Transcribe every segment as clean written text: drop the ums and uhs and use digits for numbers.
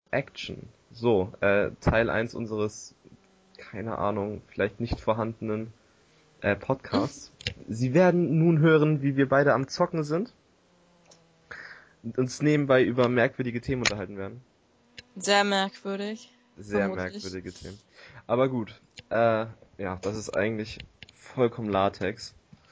Action. So, Teil eins unseres, keine Ahnung, vielleicht nicht vorhandenen Podcasts. Sie werden nun hören, wie wir beide am Zocken sind und uns nebenbei über merkwürdige Themen unterhalten werden. Sehr merkwürdig, Sehr vermutlich. merkwürdige Themen. Aber gut, ja, das ist eigentlich vollkommen Latex.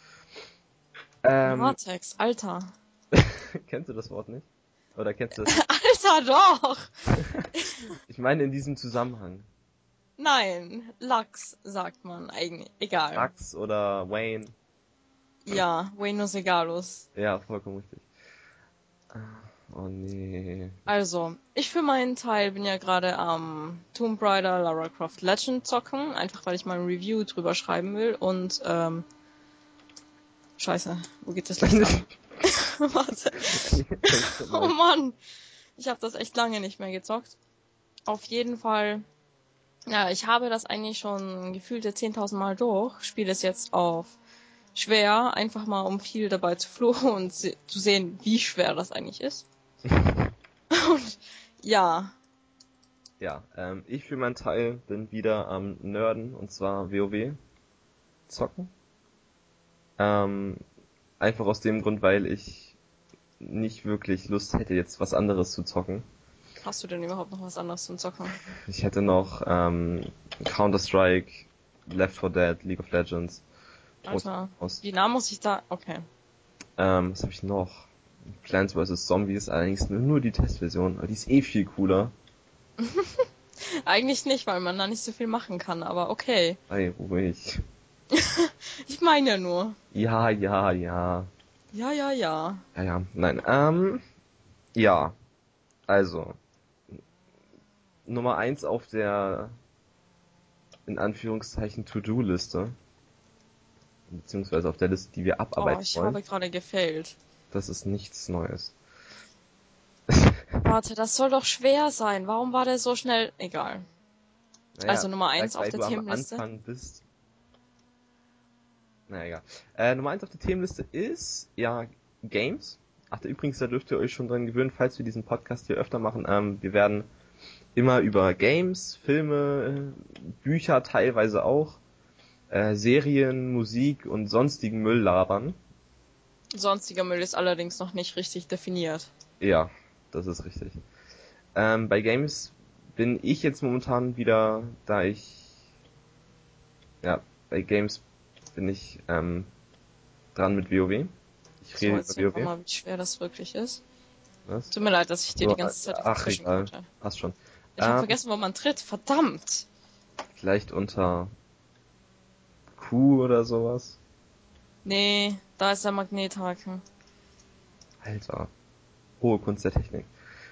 Latex, Alter. Kennst du das Wort nicht? Oder kennst du das? Alter, doch! Ich meine in diesem Zusammenhang. Nein, Lachs, sagt man eigentlich. Egal. Max oder Wayne. Ja, Buenos Egalos. Ja, vollkommen richtig. Oh nee. Also, ich für meinen Teil bin ja gerade am Tomb Raider Lara Croft Legend zocken, einfach weil ich mal ein Review drüber schreiben will und, scheiße, wo geht das Licht an? Warte. Oh Mann, ich habe das echt lange nicht mehr gezockt. Auf jeden Fall, ja, ich habe das eigentlich schon gefühlte 10.000 Mal durch, spiele es jetzt auf schwer, einfach mal um viel dabei zu fluchen und zu sehen, wie schwer das eigentlich ist. Und ja, Ja, ich für meinen Teil bin wieder am Nerden, und zwar WoW zocken. Ähm, einfach aus dem Grund, weil ich nicht wirklich Lust hätte, jetzt was anderes zu zocken. hast du denn überhaupt noch was anderes zum Zocken? Ich hätte noch Counter-Strike, Left 4 Dead, League of Legends, Alter, aus. wie nah muss ich da? Okay. Was habe ich noch? Plants vs. Zombies, allerdings nur die Testversion, aber die ist eh viel cooler. Eigentlich nicht, weil man da nicht so viel machen kann, aber okay. Sei ruhig. Ich meine ja nur. Ja, ja, ja. Ja, ja, ja. Ja, ja, nein, ja, also, Nummer eins auf der, in Anführungszeichen, To-Do-Liste, beziehungsweise auf der Liste, die wir Oh, abarbeiten ich wollen, habe gerade gefailt. das ist nichts Neues. Warte, das soll doch schwer sein. Warum war der so schnell? Egal. Naja, Also Nummer vielleicht 1 auf weil der du am Themenliste. Anfang bist. Naja, egal. Nummer eins auf der Themenliste ist, ja, Games. Ach, übrigens, da dürft ihr euch schon dran gewöhnen, falls wir diesen Podcast hier öfter machen. Wir werden immer über Games, Filme, Bücher teilweise auch, Serien, Musik und sonstigen Müll labern. Sonstiger Müll ist allerdings noch nicht richtig definiert. Ja, das ist richtig. Bei Games bin ich jetzt momentan wieder, ja, bei Games bin ich dran mit WoW. Ich So, rede über erzähl doch WoW. mal, wie schwer das wirklich ist. Was? Tut mir leid, dass ich dir die So, ganze Zeit ach, dazwischen egal. quatsche. Passt schon. Ich habe Ähm, vergessen, wo man tritt. Verdammt! vielleicht unter Q oder sowas. Nee, da ist der Magnethaken. Alter. Hohe Kunst der Technik.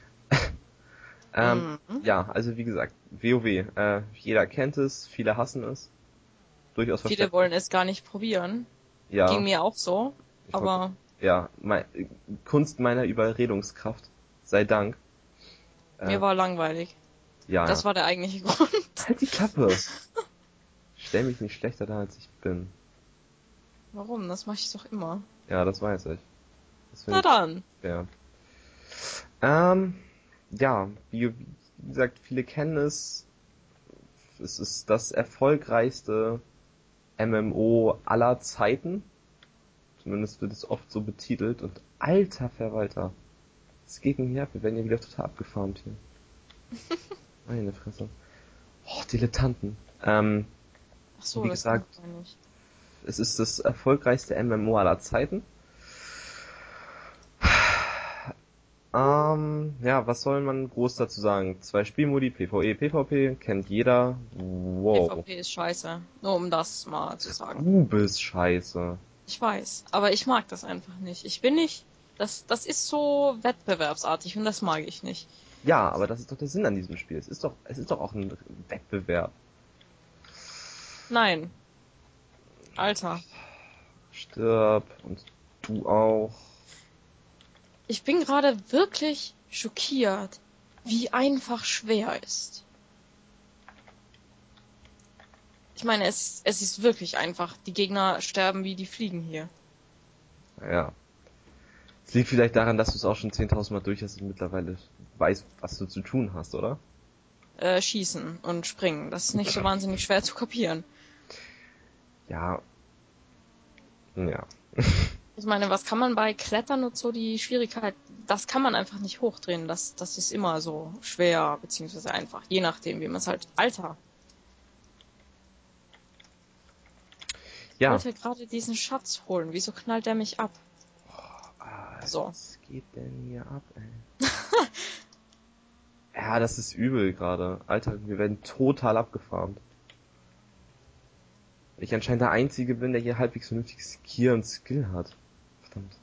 Mhm. Ja, also wie gesagt, WoW. Jeder kennt es, viele hassen es. Durchaus Viele verständlich. wollen es gar nicht probieren. Ja, Ging mir auch so. ich wollte, Aber ja, Kunst meiner Überredungskraft. Sei Dank. mir Äh, war langweilig. ja, ja. Das war der eigentliche Grund. Halt die Klappe. Stell mich nicht schlechter dar, als ich bin. Warum? Das mache ich doch immer. Ja, das weiß ich. Das finde Na ich dann. fair. Ähm, ja, wie gesagt, viele kennen es. Es ist das erfolgreichste MMO aller Zeiten. Zumindest wird es oft so betitelt. Und alter Verwalter, es geht nicht her. Wir werden ja wieder total abgefarmt hier. Meine Fresse. Oh, Dilettanten. Ach so, Wie das kann gesagt, ich gar nicht. es ist das erfolgreichste MMO aller Zeiten. Ja, was soll man groß dazu sagen? Zwei Spielmodi, PvE, PvP, kennt jeder. Wow. PvP ist scheiße. Nur um das mal zu sagen. Du bist scheiße. Ich weiß. Aber ich mag das einfach nicht. Ich bin nicht. Das ist so wettbewerbsartig und das mag ich nicht. Ja, aber das ist doch der Sinn an diesem Spiel. Es ist doch auch ein Wettbewerb. Nein. Alter. Stirb und du auch. Ich bin gerade wirklich schockiert, wie einfach schwer ist. Ich meine, es ist wirklich einfach. Die Gegner sterben wie die Fliegen hier. Ja. Es liegt vielleicht daran, dass du es auch schon 10.000 Mal durch hast und mittlerweile weißt, was du zu tun hast, oder? Schießen und springen. Das ist nicht so wahnsinnig schwer zu kapieren. Ja. Ja. Ich meine, was kann man bei Klettern und so, die Schwierigkeit, das kann man einfach nicht hochdrehen. Das ist immer so schwer, beziehungsweise einfach, je nachdem, wie man es halt... Alter, ich Ja. wollte gerade diesen Schatz holen. Wieso knallt der mich ab? So. Was geht denn hier ab, ey? Ja, das ist übel gerade. Alter, wir werden total abgefarmt. Ich anscheinend der Einzige bin, der hier halbwegs vernünftiges Gear und Skill hat. Verdammt.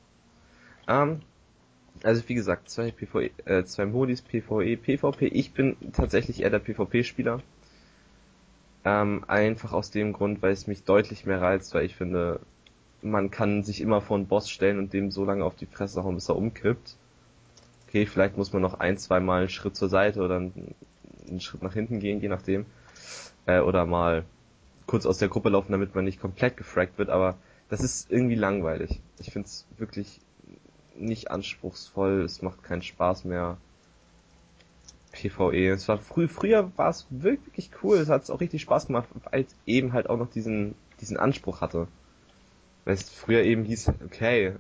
Also wie gesagt, zwei Modis, PvE, PvP. Ich bin tatsächlich eher der PvP-Spieler. Einfach aus dem Grund, weil es mich deutlich mehr reizt, weil ich finde, man kann sich immer vor einen Boss stellen und dem so lange auf die Fresse hauen, bis er umkippt. Okay, vielleicht muss man noch ein, zwei Mal einen Schritt zur Seite oder einen Schritt nach hinten gehen, je nachdem. Oder mal kurz aus der Gruppe laufen, damit man nicht komplett gefragt wird, aber das ist irgendwie langweilig. Ich find's wirklich nicht anspruchsvoll, es macht keinen Spaß mehr. PvE. Es war früher war es wirklich cool, es hat auch richtig Spaß gemacht, weil es eben halt auch noch diesen Anspruch hatte. Weil es früher eben hieß, okay,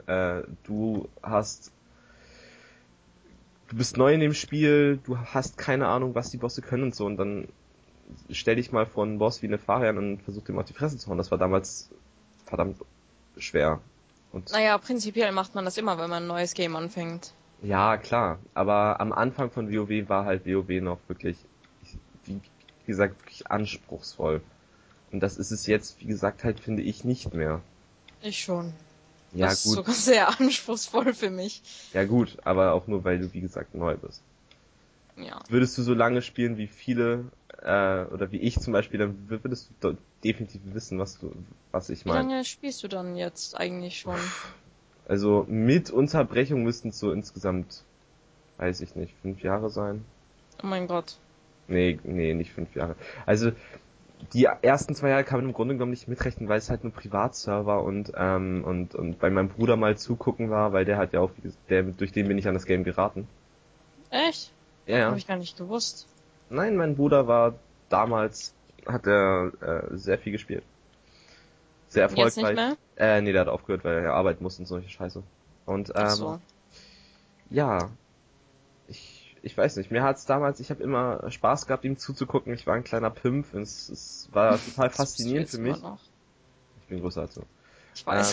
du bist neu in dem Spiel, du hast keine Ahnung, was die Bosse können und so, und dann stell dich mal vor einen Boss wie eine Farian und versuch dem auf die Fresse zu hauen. Das war damals verdammt schwer. Und Naja, prinzipiell macht man das immer, wenn man ein neues Game anfängt. ja, klar, aber am Anfang von WoW war halt WoW noch wirklich, wie gesagt, wirklich anspruchsvoll. Und das ist es jetzt, wie gesagt, halt finde ich nicht mehr. Ich schon. Ja Das ist gut, sogar sehr anspruchsvoll für mich. ja gut, aber auch nur, weil du, wie gesagt, neu bist. Ja. Würdest du so lange spielen wie viele, oder wie ich zum Beispiel, dann würdest du definitiv wissen, was ich Wie meine. lange spielst du dann jetzt eigentlich schon? Also mit Unterbrechung müssten es so insgesamt, weiß ich nicht, 5 Jahre sein. Oh mein Gott. Nee, nicht 5 Jahre. Also die ersten 2 Jahre kann man im Grunde genommen nicht mitrechnen, weil es halt nur Privatserver und bei meinem Bruder mal zugucken war, weil der hat ja auch, durch den bin ich an das Game geraten. Echt? Ja, Habe ja. ich gar nicht gewusst. Nein, mein Bruder war damals, hat er sehr viel gespielt. Sehr Jetzt nicht erfolgreich. mehr? Nee, der hat aufgehört, weil er arbeiten musste und solche Scheiße. Und Ach so. ja, ich weiß nicht, mir hat's damals, ich habe immer Spaß gehabt, ihm zuzugucken. Ich war ein kleiner Pimpf, es war total Das bist du faszinierend für jetzt immer mich. noch. Ich bin größer als du. Ich Äh, weiß.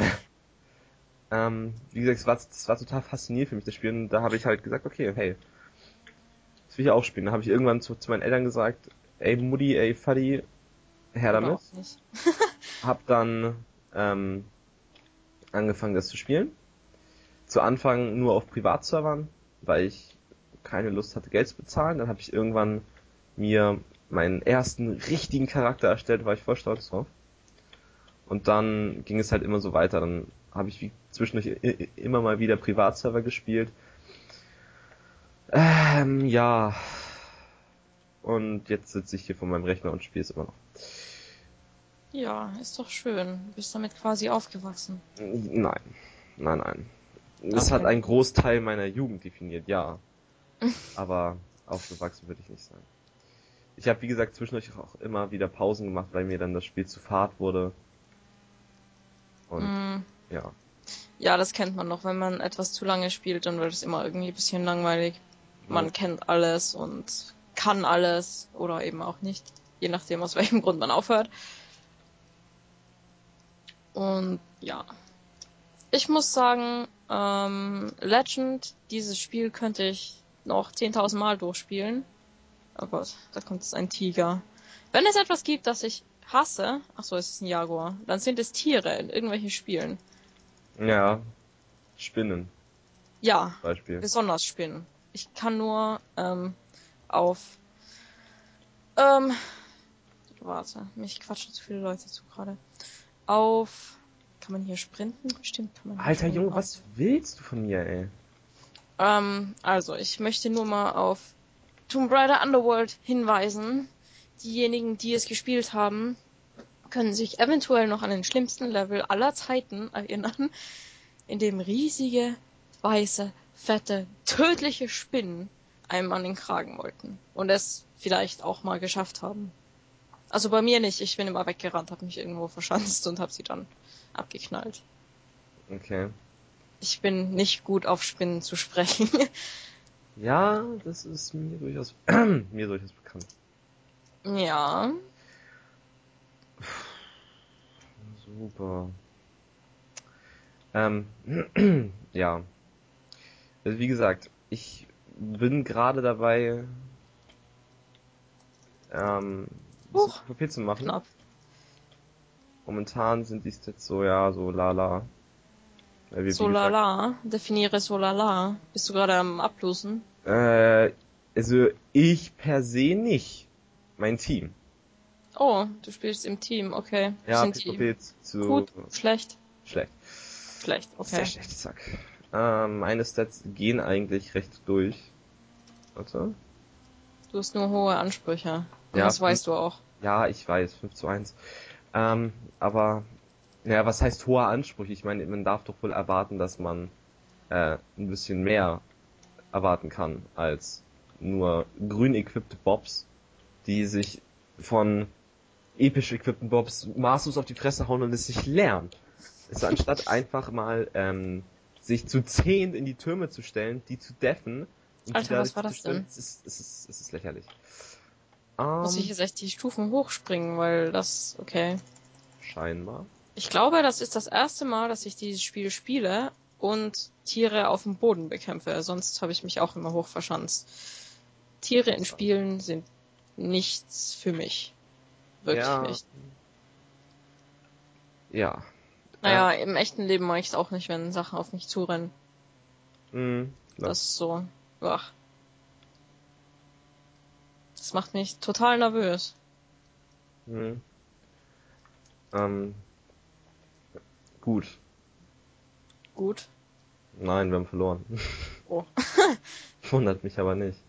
wie gesagt, es war total faszinierend für mich, das Spiel. Und da habe ich halt gesagt, okay, hey, das will ich auch spielen. Da habe ich irgendwann zu meinen Eltern gesagt, ey Mutti, ey Vati, her Oder damit. auch nicht. Hab dann angefangen, das zu spielen. Zu Anfang nur auf Privatservern, weil ich keine Lust hatte, Geld zu bezahlen. Dann habe ich irgendwann mir meinen ersten richtigen Charakter erstellt, war ich voll stolz drauf. Und dann ging es halt immer so weiter. Dann habe ich zwischendurch immer mal wieder Privatserver gespielt. Ja. Und jetzt sitze ich hier vor meinem Rechner und spiele es immer noch. Ja, ist doch schön. Du bist damit quasi aufgewachsen. Nein. Nein. Es hat Okay. einen Großteil meiner Jugend definiert, ja. Aber aufgewachsen würde ich nicht sagen. Ich habe, wie gesagt, zwischendurch auch immer wieder Pausen gemacht, weil mir dann das Spiel zu fad wurde. Und Mm, ja. ja, das kennt man noch. Wenn man etwas zu lange spielt, dann wird es immer irgendwie ein bisschen langweilig. Ja. Man kennt alles und kann alles oder eben auch nicht. Je nachdem, aus welchem Grund man aufhört. Und ja. Ich muss sagen, Legend, dieses Spiel könnte ich noch 10.000 Mal durchspielen. Oh Gott, da kommt jetzt ein Tiger. Wenn es etwas gibt, das ich hasse, ach so, es ist ein Jaguar, dann sind es Tiere in irgendwelchen Spielen. Ja. Spinnen, Ja, Beispiel. besonders Spinnen. Ich kann nur auf ähm, warte, mich quatschen zu viele Leute zu gerade. Auf kann man hier sprinten? Bestimmt kann man hier Alter sprinten. Junge, was willst du von mir, ey? Also, ich möchte nur mal auf Tomb Raider Underworld hinweisen. Diejenigen, die es gespielt haben, können sich eventuell noch an den schlimmsten Level aller Zeiten erinnern, in dem riesige, weiße, fette, tödliche Spinnen einem an den Kragen wollten. Und es vielleicht auch mal geschafft haben. Also bei mir nicht. Ich bin immer weggerannt, habe mich irgendwo verschanzt und habe sie dann abgeknallt. Okay. Ich bin nicht gut auf Spinnen zu sprechen. Ja, das ist mir durchaus, mir durchaus bekannt. Ja. Super. Ja. Also wie gesagt, ich bin gerade dabei, ein bisschen Huch, PvP zu machen. knapp. Momentan sind die Stats so, ja, so lala. Weil wie gesagt, Solala. Definiere Solala. Bist du gerade am Ablosen? also ich per se nicht. Mein Team. Oh, du spielst im Team, okay. Ja, Sind die PvP zu gut? Schlecht? schlecht. Schlecht, Sehr okay. schlecht, zack. Meine Stats gehen eigentlich recht durch. Warte. Du hast nur hohe Ansprüche. Und Ja, das weißt du auch. ja, ich weiß, 5:1. Aber, naja, was heißt hoher Anspruch? Ich meine, man darf doch wohl erwarten, dass man ein bisschen mehr erwarten kann als nur grün equippte Bobs, die sich von episch equippten Bobs maßlos auf die Fresse hauen und es nicht lernen. Also anstatt einfach mal sich zu 10 in die Türme zu stellen, die zu deffen und die Alter, dadurch was zu war das zerstören, denn? es ist lächerlich. Muss ich jetzt echt die Stufen hochspringen, weil das, okay. Scheinbar. Ich glaube, das ist das erste Mal, dass ich dieses Spiel spiele und Tiere auf dem Boden bekämpfe. Sonst habe ich mich auch immer hoch verschanzt. Tiere in Spielen sind nichts für mich. Wirklich Ja, nicht. ja. Naja, im echten Leben mache ich es auch nicht, wenn Sachen auf mich zurennen. Klar. Das ist so, ach, das macht mich total nervös. Hm. Ähm, gut. Gut. Nein, wir haben verloren. Oh. Wundert mich aber nicht.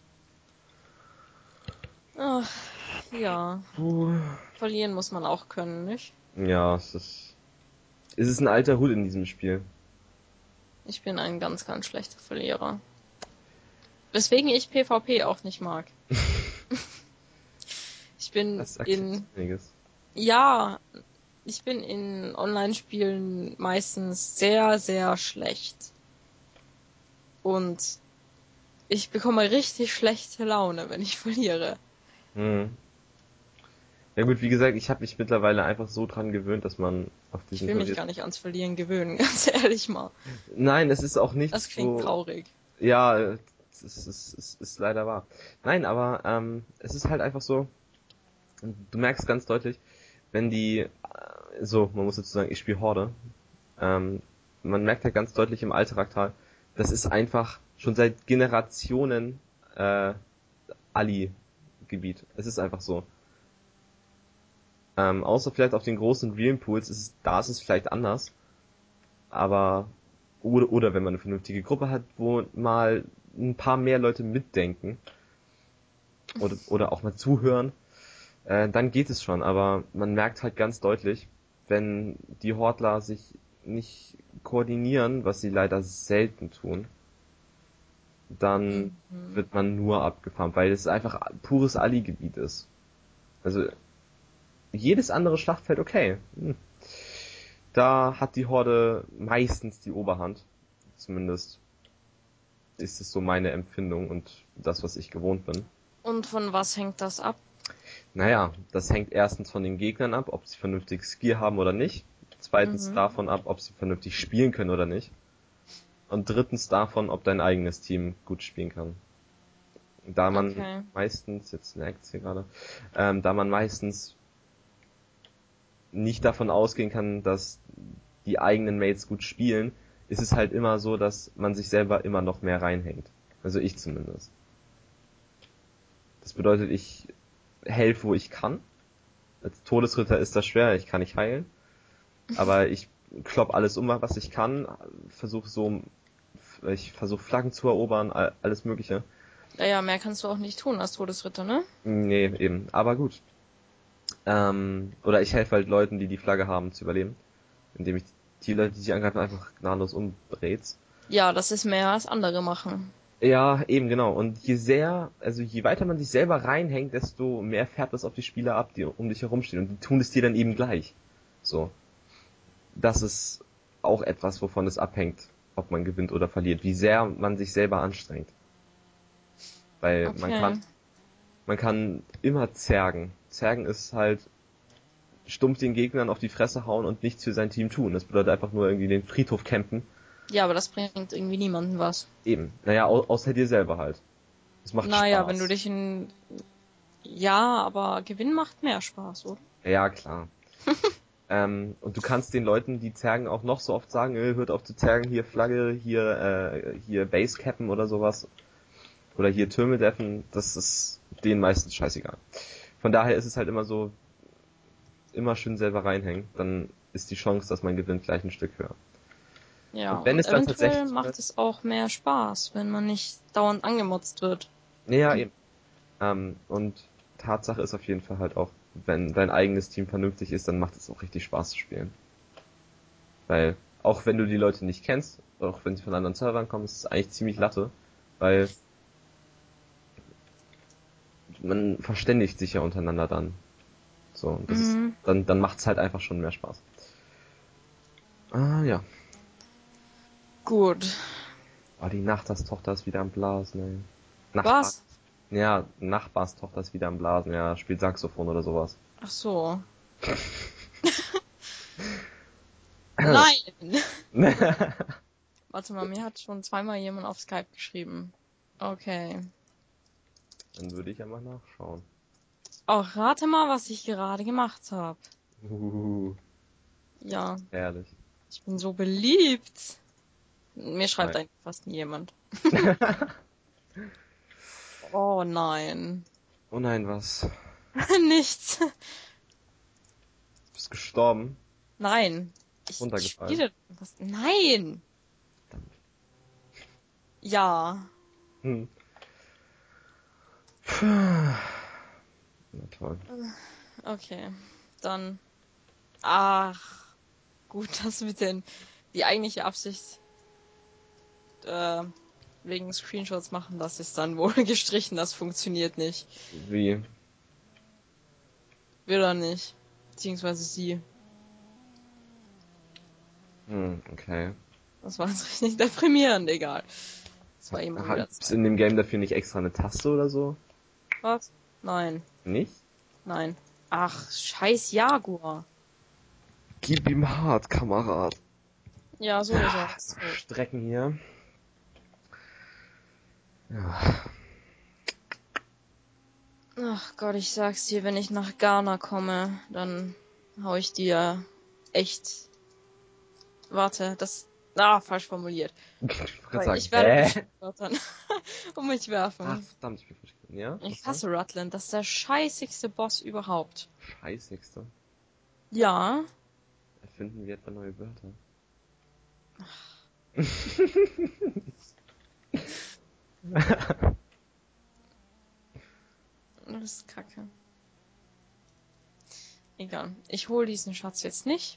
Ach, ja. Puh. Verlieren muss man auch können, nicht? Ja, es ist ein alter Hut in diesem Spiel. Ich bin ein ganz, ganz schlechter Verlierer. Weswegen ich PvP auch nicht mag. Ich bin Das erklärt einiges. ja, ich bin in Online-Spielen meistens sehr, sehr schlecht. Und ich bekomme richtig schlechte Laune, wenn ich verliere. Hm. Ja gut, wie gesagt, ich habe mich mittlerweile einfach so dran gewöhnt, dass man auf Ich diesen will mich Verlier... gar nicht ans Verlieren gewöhnen, ganz ehrlich mal. Nein, es ist auch Das nichts, klingt wo... traurig. Ja, es ist leider wahr. Nein, aber es ist halt einfach so, du merkst ganz deutlich, wenn so, man muss dazu sagen, ich spiele Horde, man merkt halt ganz deutlich im Alltag, das ist einfach schon seit Generationen Ali-Gebiet. Es ist einfach so. Außer vielleicht auf den großen Realm Pools da ist es vielleicht anders. Aber, oder wenn man eine vernünftige Gruppe hat, wo mal ein paar mehr Leute mitdenken. Oder auch mal zuhören, dann geht es schon. Aber man merkt halt ganz deutlich, wenn die Hortler sich nicht koordinieren, was sie leider selten tun, dann Mhm. wird man nur abgefarmt, weil es einfach pures Ali-Gebiet ist. Also jedes andere Schlachtfeld okay. Da hat die Horde meistens die Oberhand. Zumindest ist es so meine Empfindung und das, was ich gewohnt bin. Und von was hängt das ab? Naja, das hängt erstens von den Gegnern ab, ob sie vernünftig Skill haben oder nicht. Zweitens Mhm. davon ab, ob sie vernünftig spielen können oder nicht. Und drittens davon, ob dein eigenes Team gut spielen kann. Da man Okay. meistens, jetzt lagt's hier gerade, da man meistens nicht davon ausgehen kann, dass die eigenen Mates gut spielen, ist es halt immer so, dass man sich selber immer noch mehr reinhängt. Also ich zumindest. Das bedeutet, ich helfe, wo ich kann. Als Todesritter ist das schwer, ich kann nicht heilen. Aber ich klopp alles um, was ich kann. Ich versuche Flaggen zu erobern, alles Mögliche. Naja, mehr kannst du auch nicht tun als Todesritter, ne? Nee, eben. Aber gut. Oder ich helfe halt Leuten, die die Flagge haben, zu überleben. Indem ich die Leute, die sich angreifen, einfach gnadenlos umbrät's. Ja, das ist mehr als andere machen. Ja, eben genau. Und je weiter man sich selber reinhängt, desto mehr färbt das auf die Spieler ab, die um dich herumstehen. Und die tun es dir dann eben gleich. So. Das ist auch etwas, wovon es abhängt, ob man gewinnt oder verliert. Wie sehr man sich selber anstrengt. Weil Okay. man kann immer zergen. Zergen ist halt stumpf den Gegnern auf die Fresse hauen und nichts für sein Team tun. Das bedeutet einfach nur irgendwie den Friedhof campen. Ja, aber das bringt irgendwie niemandem was. Eben. Naja, außer dir selber halt. Es macht Naja, wenn du Spaß. dich in... Ja, aber Gewinn macht mehr Spaß, oder? Ja, klar. Und du kannst den Leuten, die zergen, auch noch so oft sagen, hört auf zu zergen, hier Flagge, hier Basecappen oder sowas. Oder hier Türme deffen. Das ist denen meistens scheißegal. Von daher ist es halt immer so, immer schön selber reinhängen. Dann ist die Chance, dass man gewinnt, gleich ein Stück höher. Ja, Und wenn und es dann eventuell tatsächlich macht es auch mehr Spaß, wenn man nicht dauernd angemotzt wird. ja, eben. Und Tatsache ist auf jeden Fall halt auch, wenn dein eigenes Team vernünftig ist, dann macht es auch richtig Spaß zu spielen. Weil, auch wenn du die Leute nicht kennst, auch wenn sie von anderen Servern kommen, ist es eigentlich ziemlich Latte. Weil man verständigt sich ja untereinander dann. So, und das ist, Mhm. dann macht's halt einfach schon mehr Spaß. Ah, ja. Gut. Oh, die Nachbarstochter ist wieder am Blasen, ey. Nachbar. Was? Ja, Nachbarstochter ist wieder am Blasen, ja, spielt Saxophon oder sowas. Ach so. Nein! Warte mal, mir hat schon zweimal jemand auf Skype geschrieben. Okay. Dann würde ich ja mal nachschauen. Auch rate mal, was ich gerade gemacht habe. Uh, Ja, herrlich. ich bin so beliebt. Mir schreibt Nein. eigentlich fast nie jemand. Oh nein. Oh nein, was? Nichts. Bist gestorben? Nein. Ich Runtergefallen? spiele was. Nein. Verdammt. Ja. Hm. Puh. Na toll. Okay. Dann. Ach, gut, das mit den. Die eigentliche Absicht, äh, wegen Screenshots machen, das ist dann wohl gestrichen, das funktioniert nicht. Wie? Will er nicht. Beziehungsweise sie. Okay. Das war jetzt richtig deprimierend, egal. Das war immer wieder Gibt's Zeit. in dem Game dafür nicht extra eine Taste oder so? Was? Nein. Nicht? Nein. Ach, scheiß Jaguar. Gib ihm hart, Kamerad. Ja, so ist er jetzt tot. Strecken hier. Ja. Ach Gott, ich sag's dir, wenn ich nach Ghana komme, dann hau ich dir echt. Warte, das. Ah, falsch formuliert. Ich wollte gerade Weil sagen, ich werde dich hä? mit Wörtern um mich Ach, werfen. verdammt, ich bin falsch. Ja? Ich Was war? hasse Rutland, das ist der scheißigste Boss überhaupt. Scheißigste. Ja. Erfinden wir etwa neue Wörter? Das ist kacke. Egal. Ich hol diesen Schatz jetzt nicht.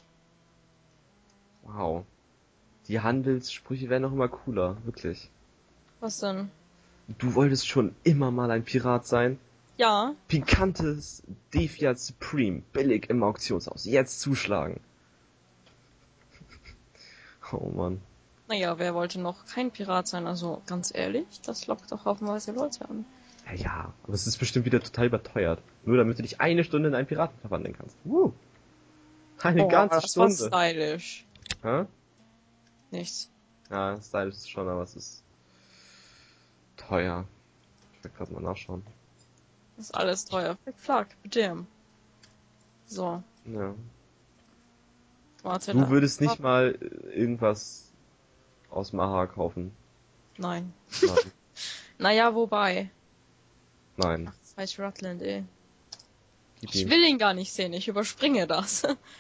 Wow. Die Handelssprüche werden auch immer cooler, wirklich. Was denn? Du wolltest schon immer mal ein Pirat sein? Ja. Pikantes Defiat Supreme, billig im Auktionshaus. Jetzt zuschlagen. Oh Mann. Naja, wer wollte noch kein Pirat sein? Also, ganz ehrlich, das lockt doch haufenweise Leute an. Ja, aber es ist bestimmt wieder total überteuert. Nur damit du dich eine Stunde in einen Piraten verwandeln kannst. Eine Oh, ganze das war Stunde. stylisch. Hä? Nichts. Ja, stylisch ist schon, aber es ist teuer. Ich will gerade mal nachschauen. Das ist alles teuer. Flick, flack, damn. So, Ja. warte Du da. würdest nicht mal irgendwas aus Maha kaufen. Nein. Nein. Naja, wobei. Nein. Ach, das heißt Rutland, ey. Gib Ich ihm. will ihn gar nicht sehen, ich überspringe das.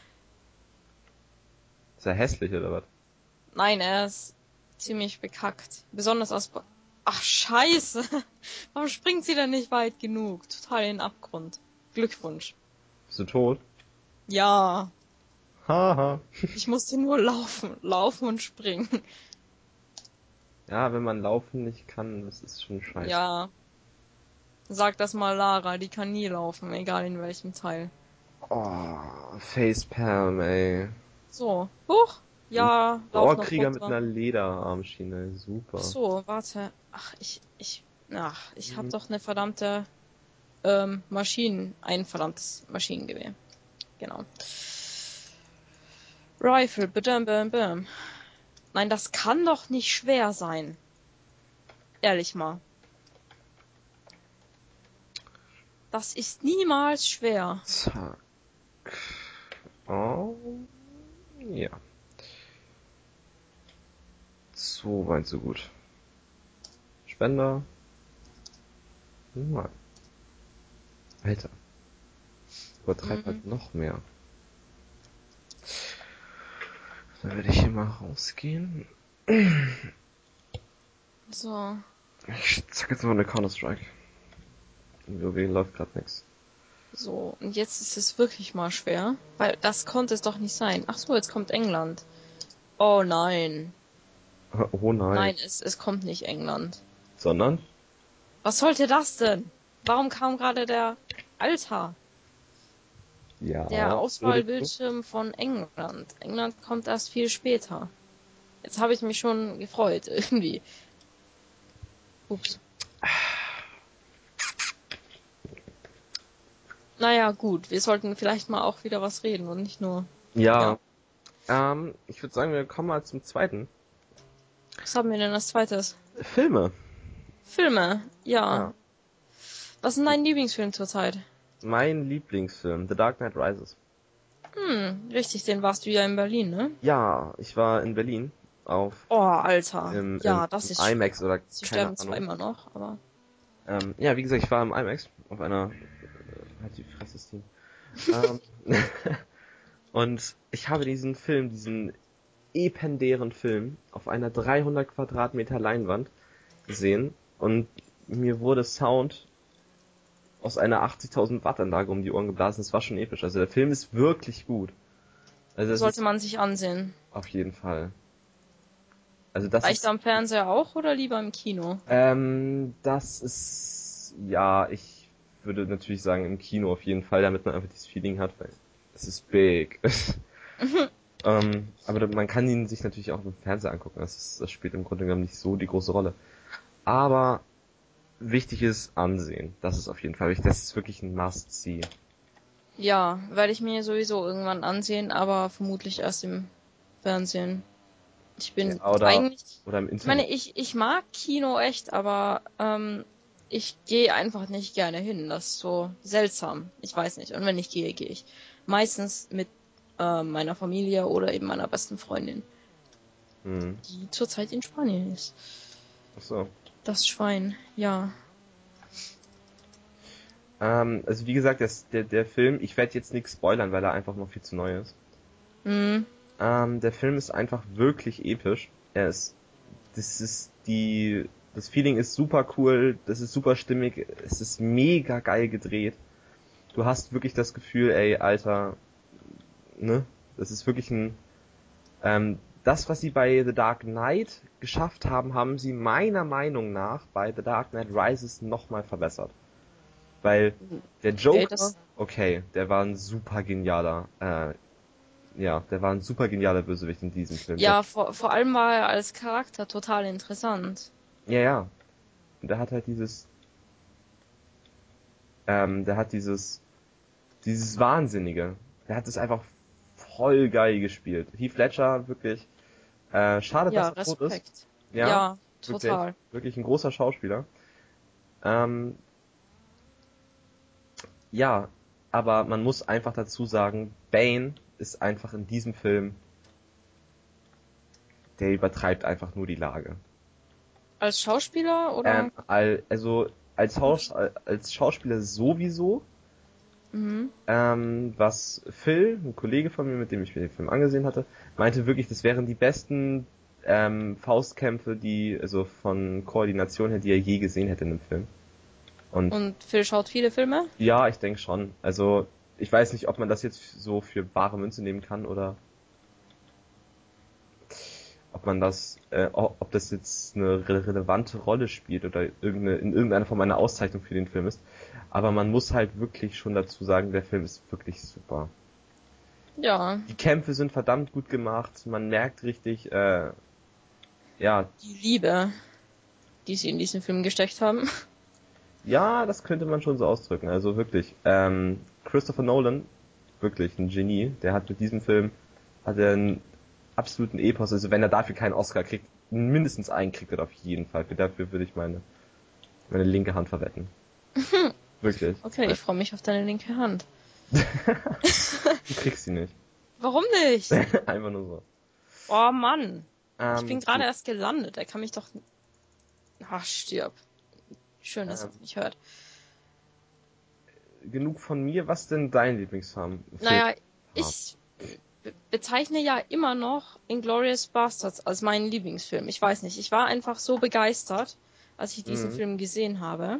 Ist er hässlich oder was? Nein, er ist ziemlich bekackt. Besonders aus... Ach, scheiße. Warum springt sie denn nicht weit genug? Total in den Abgrund. Glückwunsch. Bist du tot? Ja. Haha. Ich musste nur laufen. Laufen und springen. Ja, wenn man laufen nicht kann, das ist schon scheiße. Ja, sag das mal Lara, die kann nie laufen, egal in welchem Teil. Oh, Facepalm, ey. So, huch, Ein ja, lauf noch Ohrkrieger mit runter. einer Lederarmschiene, Ach super. so, warte. Ich hab Mhm. doch eine verdammte, ein verdammtes Maschinengewehr. Genau. Rifle, bam, bam, bam. Nein, das kann doch nicht schwer sein. Ehrlich mal. Das ist niemals schwer. Zack. Oh, ja. So weit, so gut. Spender. Nein. Alter, übertreib Mhm. halt noch mehr. Dann werde ich hier mal rausgehen. So. Ich zack jetzt mal eine Counter-Strike. In WoW läuft grad nix. So. Und jetzt ist es wirklich mal schwer. Weil das konnte es doch nicht sein. Ach so, jetzt kommt England. Oh nein. Oh nein. Nein, es kommt nicht England. Sondern? Was sollte das denn? Warum kam gerade Alter, der Ja, Entschuldigung. Auswahlbildschirm von England? England kommt erst viel später. Jetzt habe ich mich schon gefreut, irgendwie. Ups. Naja, gut, wir sollten vielleicht mal auch wieder was reden und nicht nur, ja. Ja, ich würde sagen, wir kommen mal zum zweiten. Was haben wir denn als zweites? Filme. Filme, ja. Ja. Was ist dein Lieblingsfilm zurzeit? Mein Lieblingsfilm, The Dark Knight Rises. Richtig, den warst du ja in Berlin, ne? Ja, ich war in Berlin auf Oh, Alter. im Ja, das ist IMAX schwer. oder Sie keine sterben zwar Ahnung. immer noch, aber. Ja, wie gesagt, ich war im IMAX auf einer halt die Fresse Steam. Ähm, und ich habe diesen ependeren Film auf einer 300 Quadratmeter Leinwand gesehen und mir wurde Sound aus einer 80.000 Watt Anlage um die Ohren geblasen. Das war schon episch. Also der Film ist wirklich gut. Also das Sollte ist man sich ansehen. auf jeden Fall. Also das Reicht ist, am Fernseher auch oder lieber im Kino? das ist, ja, ich würde natürlich sagen im Kino auf jeden Fall, damit man einfach dieses Feeling hat, weil es ist big. Aber man kann ihn sich natürlich auch im Fernseher angucken. Das spielt im Grunde genommen nicht so die große Rolle. Aber wichtig ist Ansehen. Das ist auf jeden Fall wichtig. Das ist wirklich ein Must-See. Ja, werde ich mir sowieso irgendwann ansehen, aber vermutlich erst im Fernsehen. Ich bin Ja, eigentlich, oder im ich meine, Internet. ich mag Kino echt, aber ich gehe einfach nicht gerne hin. Das ist so seltsam. Ich weiß nicht. Und wenn ich gehe, gehe ich meistens mit meiner Familie oder eben meiner besten Freundin, Hm. die zurzeit in Spanien ist. Ach so. Das Schwein, ja. Also wie gesagt, der Film, ich werde jetzt nichts spoilern, weil er einfach noch viel zu neu ist. Hm, Der Film ist einfach wirklich episch. Das ist das Feeling ist super cool, das ist super stimmig, es ist mega geil gedreht. Du hast wirklich das Gefühl, ey, Alter, ne? Das ist wirklich das, was sie bei The Dark Knight geschafft haben, haben sie meiner Meinung nach bei The Dark Knight Rises nochmal verbessert. Weil der okay, Joker, okay, der war ein super genialer, der war ein super genialer Bösewicht in diesem Film. ja, vor allem war er als Charakter total interessant. Ja. Und der hat dieses Wahnsinnige. Der hat es einfach voll geil gespielt. Heath Ledger, wirklich, schade, dass Ja, er tot ist. Respekt. Ja, Ja, wirklich, total. wirklich ein großer Schauspieler. Ähm, ja, aber man muss einfach dazu sagen, Bane ist einfach in diesem Film, der übertreibt einfach nur die Lage. Als Schauspieler oder? Also als Schauspieler sowieso, Mhm. was Phil, ein Kollege von mir, mit dem ich mir den Film angesehen hatte, meinte wirklich, das wären die besten Faustkämpfe, also von Koordination her, die er je gesehen hätte in einem Film. Und Und Phil schaut viele Filme? ja, ich denke schon. Also ich weiß nicht, ob man das jetzt so für bare Münze nehmen kann oder ob das jetzt eine relevante Rolle spielt oder in irgendeiner Form eine Auszeichnung für den Film ist. Aber man muss halt wirklich schon dazu sagen, der Film ist wirklich super. Ja. Die Kämpfe sind verdammt gut gemacht, man merkt richtig, die Liebe, die sie in diesen Film gesteckt haben. Ja, das könnte man schon so ausdrücken. Also wirklich, Christopher Nolan, wirklich ein Genie. Der hat mit diesem Film einen absoluten Epos. Also wenn er dafür keinen Oscar kriegt, mindestens einen kriegt er auf jeden Fall. Dafür würde ich meine linke Hand verwetten. Wirklich. Okay, ich freue mich auf deine linke Hand. Du kriegst sie nicht. Warum nicht? Einfach nur so. Oh Mann. Ich bin gerade gut. erst gelandet. Er kann mich doch... Ach, stirb. Schön, dass er es nicht hört. Genug von mir. Was denn dein Lieblingsfilm? Naja, ich bezeichne ja immer noch Inglourious Basterds als meinen Lieblingsfilm. Ich weiß nicht, ich war einfach so begeistert, als ich diesen Film gesehen habe.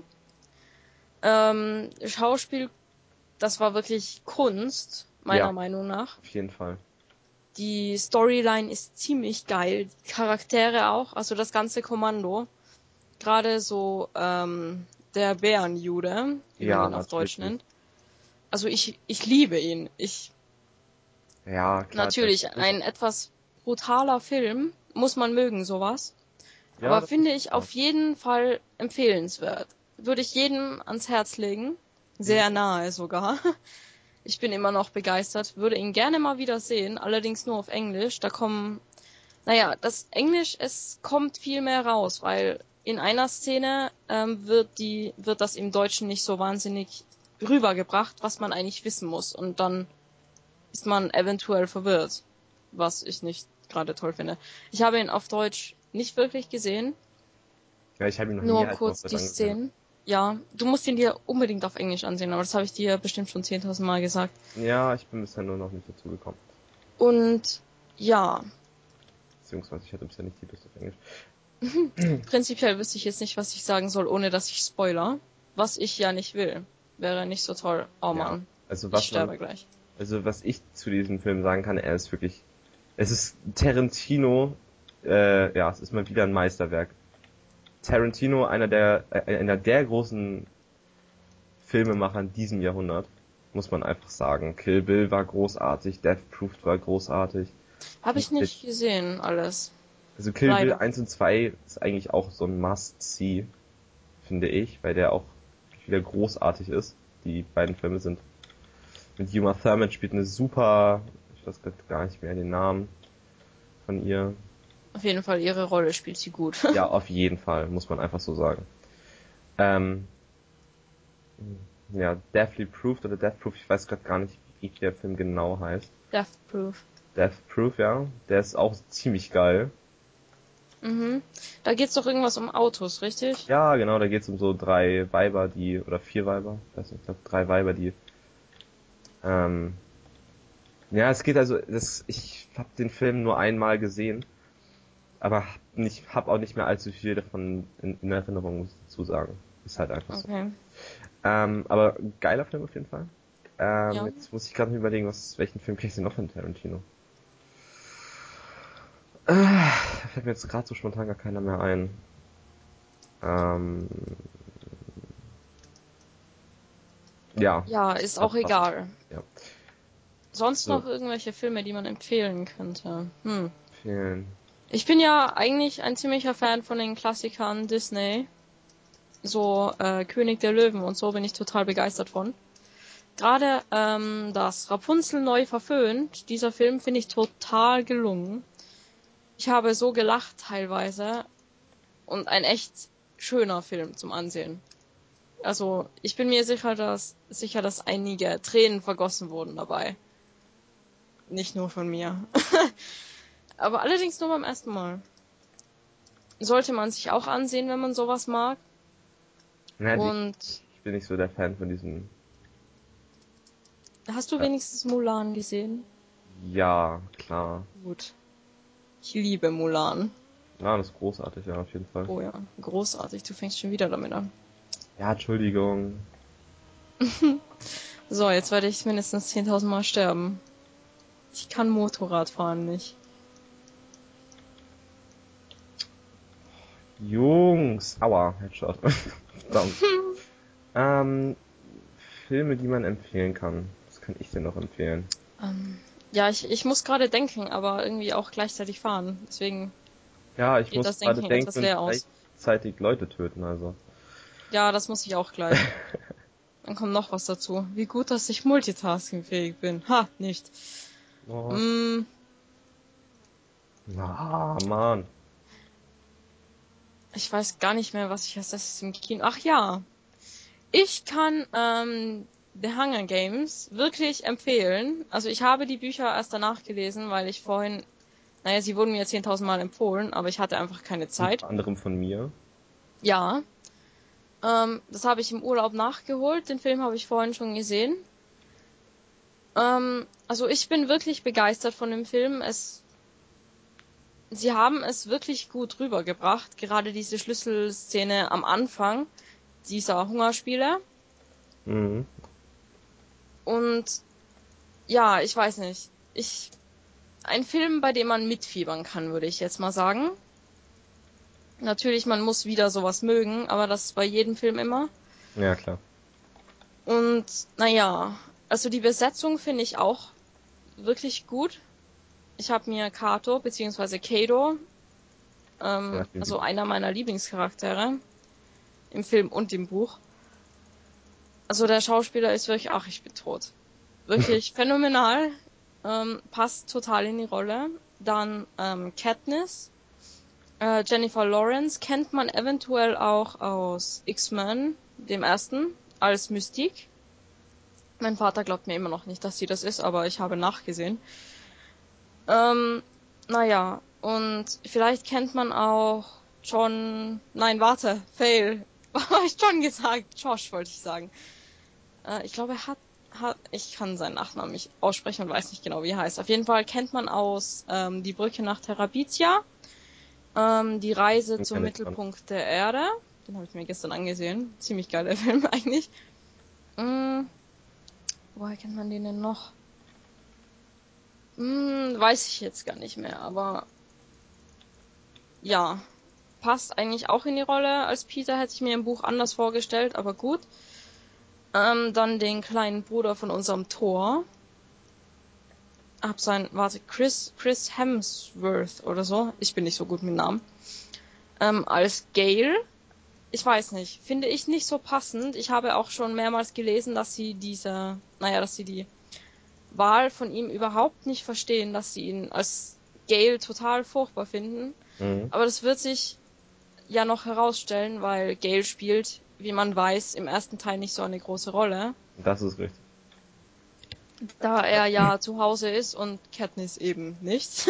Schauspiel, das war wirklich Kunst, meiner Meinung nach. Auf jeden Fall. Die Storyline ist ziemlich geil, die Charaktere auch, also das ganze Kommando. Gerade so der Bärenjude, wie man ihn auf Deutsch nennt. Also ich liebe ihn. Ja, klar. Natürlich, ein etwas brutaler Film, muss man mögen, sowas. Ja, aber finde ich auf jeden Fall empfehlenswert. Würde ich jedem ans Herz legen. Sehr nahe sogar. Ich bin immer noch begeistert. Würde ihn gerne mal wieder sehen, allerdings nur auf Englisch. Das Englisch, es kommt viel mehr raus, weil in einer Szene wird das im Deutschen nicht so wahnsinnig rübergebracht, was man eigentlich wissen muss. Und dann ist man eventuell verwirrt, was ich nicht gerade toll finde. Ich habe ihn auf Deutsch nicht wirklich gesehen. Ja, ich habe ihn noch Nur nie halt kurz die Szenen. Ja, du musst ihn dir unbedingt auf Englisch ansehen, aber das habe ich dir bestimmt schon 10.000 Mal gesagt. Ja, ich bin bisher nur noch nicht dazu gekommen. Und ja. Beziehungsweise ich hatte bisher nicht die Lust auf Englisch. Prinzipiell wüsste ich jetzt nicht, was ich sagen soll, ohne dass ich spoiler. Was ich ja nicht will. Wäre nicht so toll. Oh Mann. Also ich sterbe gleich. Also was ich zu diesem Film sagen kann, es ist Tarantino, es ist mal wieder ein Meisterwerk. Tarantino, einer der großen Filmemacher in diesem Jahrhundert, muss man einfach sagen. Kill Bill war großartig, Death Proof war großartig. Habe ich nicht gesehen, alles. Also Kill Bill 1 und 2 ist eigentlich auch so ein Must-See, finde ich, weil der auch wieder großartig ist. Die beiden Filme sind mit Uma Thurman spielt eine super, ich weiß gerade gar nicht mehr den Namen von ihr. Auf jeden Fall, ihre Rolle spielt sie gut. Ja, auf jeden Fall, muss man einfach so sagen. Deathly Proof oder Death Proof, ich weiß gerade gar nicht, wie der Film genau heißt. Death Proof. Death Proof, ja. Der ist auch ziemlich geil. Mhm. Da geht's doch irgendwas um Autos, richtig? Ja, genau, da geht's um so 3 Weiber, oder 4 Weiber, ich weiß nicht, ich glaube 3 Weiber, die es geht also, ich habe den Film nur einmal gesehen, aber hab auch nicht mehr allzu viel davon in Erinnerung, muss ich dazu sagen. Ist halt einfach so. Aber geiler Film auf jeden Fall. Jetzt muss ich gerade mal überlegen, welchen Film kriegst du noch von Tarantino? Da fällt mir jetzt gerade so spontan gar keiner mehr ein. Ja, ist auch egal. Ja. Sonst noch irgendwelche Filme, die man empfehlen könnte? Empfehlen. Ich bin ja eigentlich ein ziemlicher Fan von den Klassikern Disney. So König der Löwen und so bin ich total begeistert von. Gerade das Rapunzel neu verföhnt, dieser Film finde ich total gelungen. Ich habe so gelacht teilweise und ein echt schöner Film zum Ansehen. Also ich bin mir sicher, dass einige Tränen vergossen wurden dabei. Nicht nur von mir. Aber allerdings nur beim ersten Mal. Sollte man sich auch ansehen, wenn man sowas mag. Ich bin nicht so der Fan von diesen. Hast du wenigstens Mulan gesehen? Ja, klar. Gut. Ich liebe Mulan. Ja, das ist großartig, ja, auf jeden Fall. Oh ja, großartig. Du fängst schon wieder damit an. Ja, Entschuldigung. So, jetzt werde ich mindestens 10.000 Mal sterben. Ich kann Motorrad fahren nicht. Jungs, aua, Headshot. Verdammt. Filme, die man empfehlen kann. Was kann ich denn noch empfehlen? Ja, ich muss gerade denken, aber irgendwie auch gleichzeitig fahren. Deswegen Ja, ich geht muss das gerade Denken etwas denken und leer aus. gleichzeitig Leute töten, also. Ja, das muss ich auch gleich. Dann kommt noch was dazu. Wie gut, dass ich multitaskingfähig bin. Ha, nicht. Oh. Mm, Ah, Mann. Ich weiß gar nicht mehr, was ich als erstes im Kino... Ach ja, ich kann The Hunger Games wirklich empfehlen. Also ich habe die Bücher erst danach gelesen, weil ich vorhin... Naja, sie wurden mir 10.000 Mal empfohlen, aber ich hatte einfach keine Zeit. Unter anderem von mir. Ja, das habe ich im Urlaub nachgeholt. Den Film habe ich vorhin schon gesehen. Also ich bin wirklich begeistert von dem Film. Sie haben es wirklich gut rübergebracht. Gerade diese Schlüsselszene am Anfang dieser Hungerspiele. Mhm. Und ja, ich weiß nicht. Ein Film, bei dem man mitfiebern kann, würde ich jetzt mal sagen. Natürlich, man muss wieder sowas mögen, aber das ist bei jedem Film immer. Ja, klar. Und naja, also die Besetzung finde ich auch wirklich gut. Ich habe mir Kato bzw. Kado, Ja, den also lieb einer meiner Lieblingscharaktere im Film und im Buch. Also der Schauspieler ist wirklich, ach, ich bin tot. Wirklich phänomenal, passt total in die Rolle. Dann Katniss, Jennifer Lawrence kennt man eventuell auch aus X-Men, dem ersten, als Mystique. Mein Vater glaubt mir immer noch nicht, dass sie das ist, aber ich habe nachgesehen. Naja, und vielleicht kennt man auch nein, warte, fail. Habe ich John gesagt? Josh wollte ich sagen. Ich glaube, ich kann seinen Nachnamen nicht aussprechen und weiß nicht genau, wie er heißt. Auf jeden Fall kennt man aus Die Brücke nach Terabithia, die Reise den zum kenn ich schon. Mittelpunkt der Erde. Den habe ich mir gestern angesehen. Ziemlich geiler Film eigentlich. Woher kennt man den denn noch? Weiß ich jetzt gar nicht mehr, aber ja, passt eigentlich auch in die Rolle. Als Peter hätte ich mir im Buch anders vorgestellt, aber gut. Dann den kleinen Bruder von unserem Thor. Chris Hemsworth oder so. Ich bin nicht so gut mit Namen. Als Gale. Ich weiß nicht. Finde ich nicht so passend. Ich habe auch schon mehrmals gelesen, dass sie dass sie die Wahl von ihm überhaupt nicht verstehen, dass sie ihn als Gale total furchtbar finden. Mhm. Aber das wird sich ja noch herausstellen, weil Gale spielt, wie man weiß, im ersten Teil nicht so eine große Rolle, Das ist richtig. da er ja zu Hause ist und Katniss eben nicht.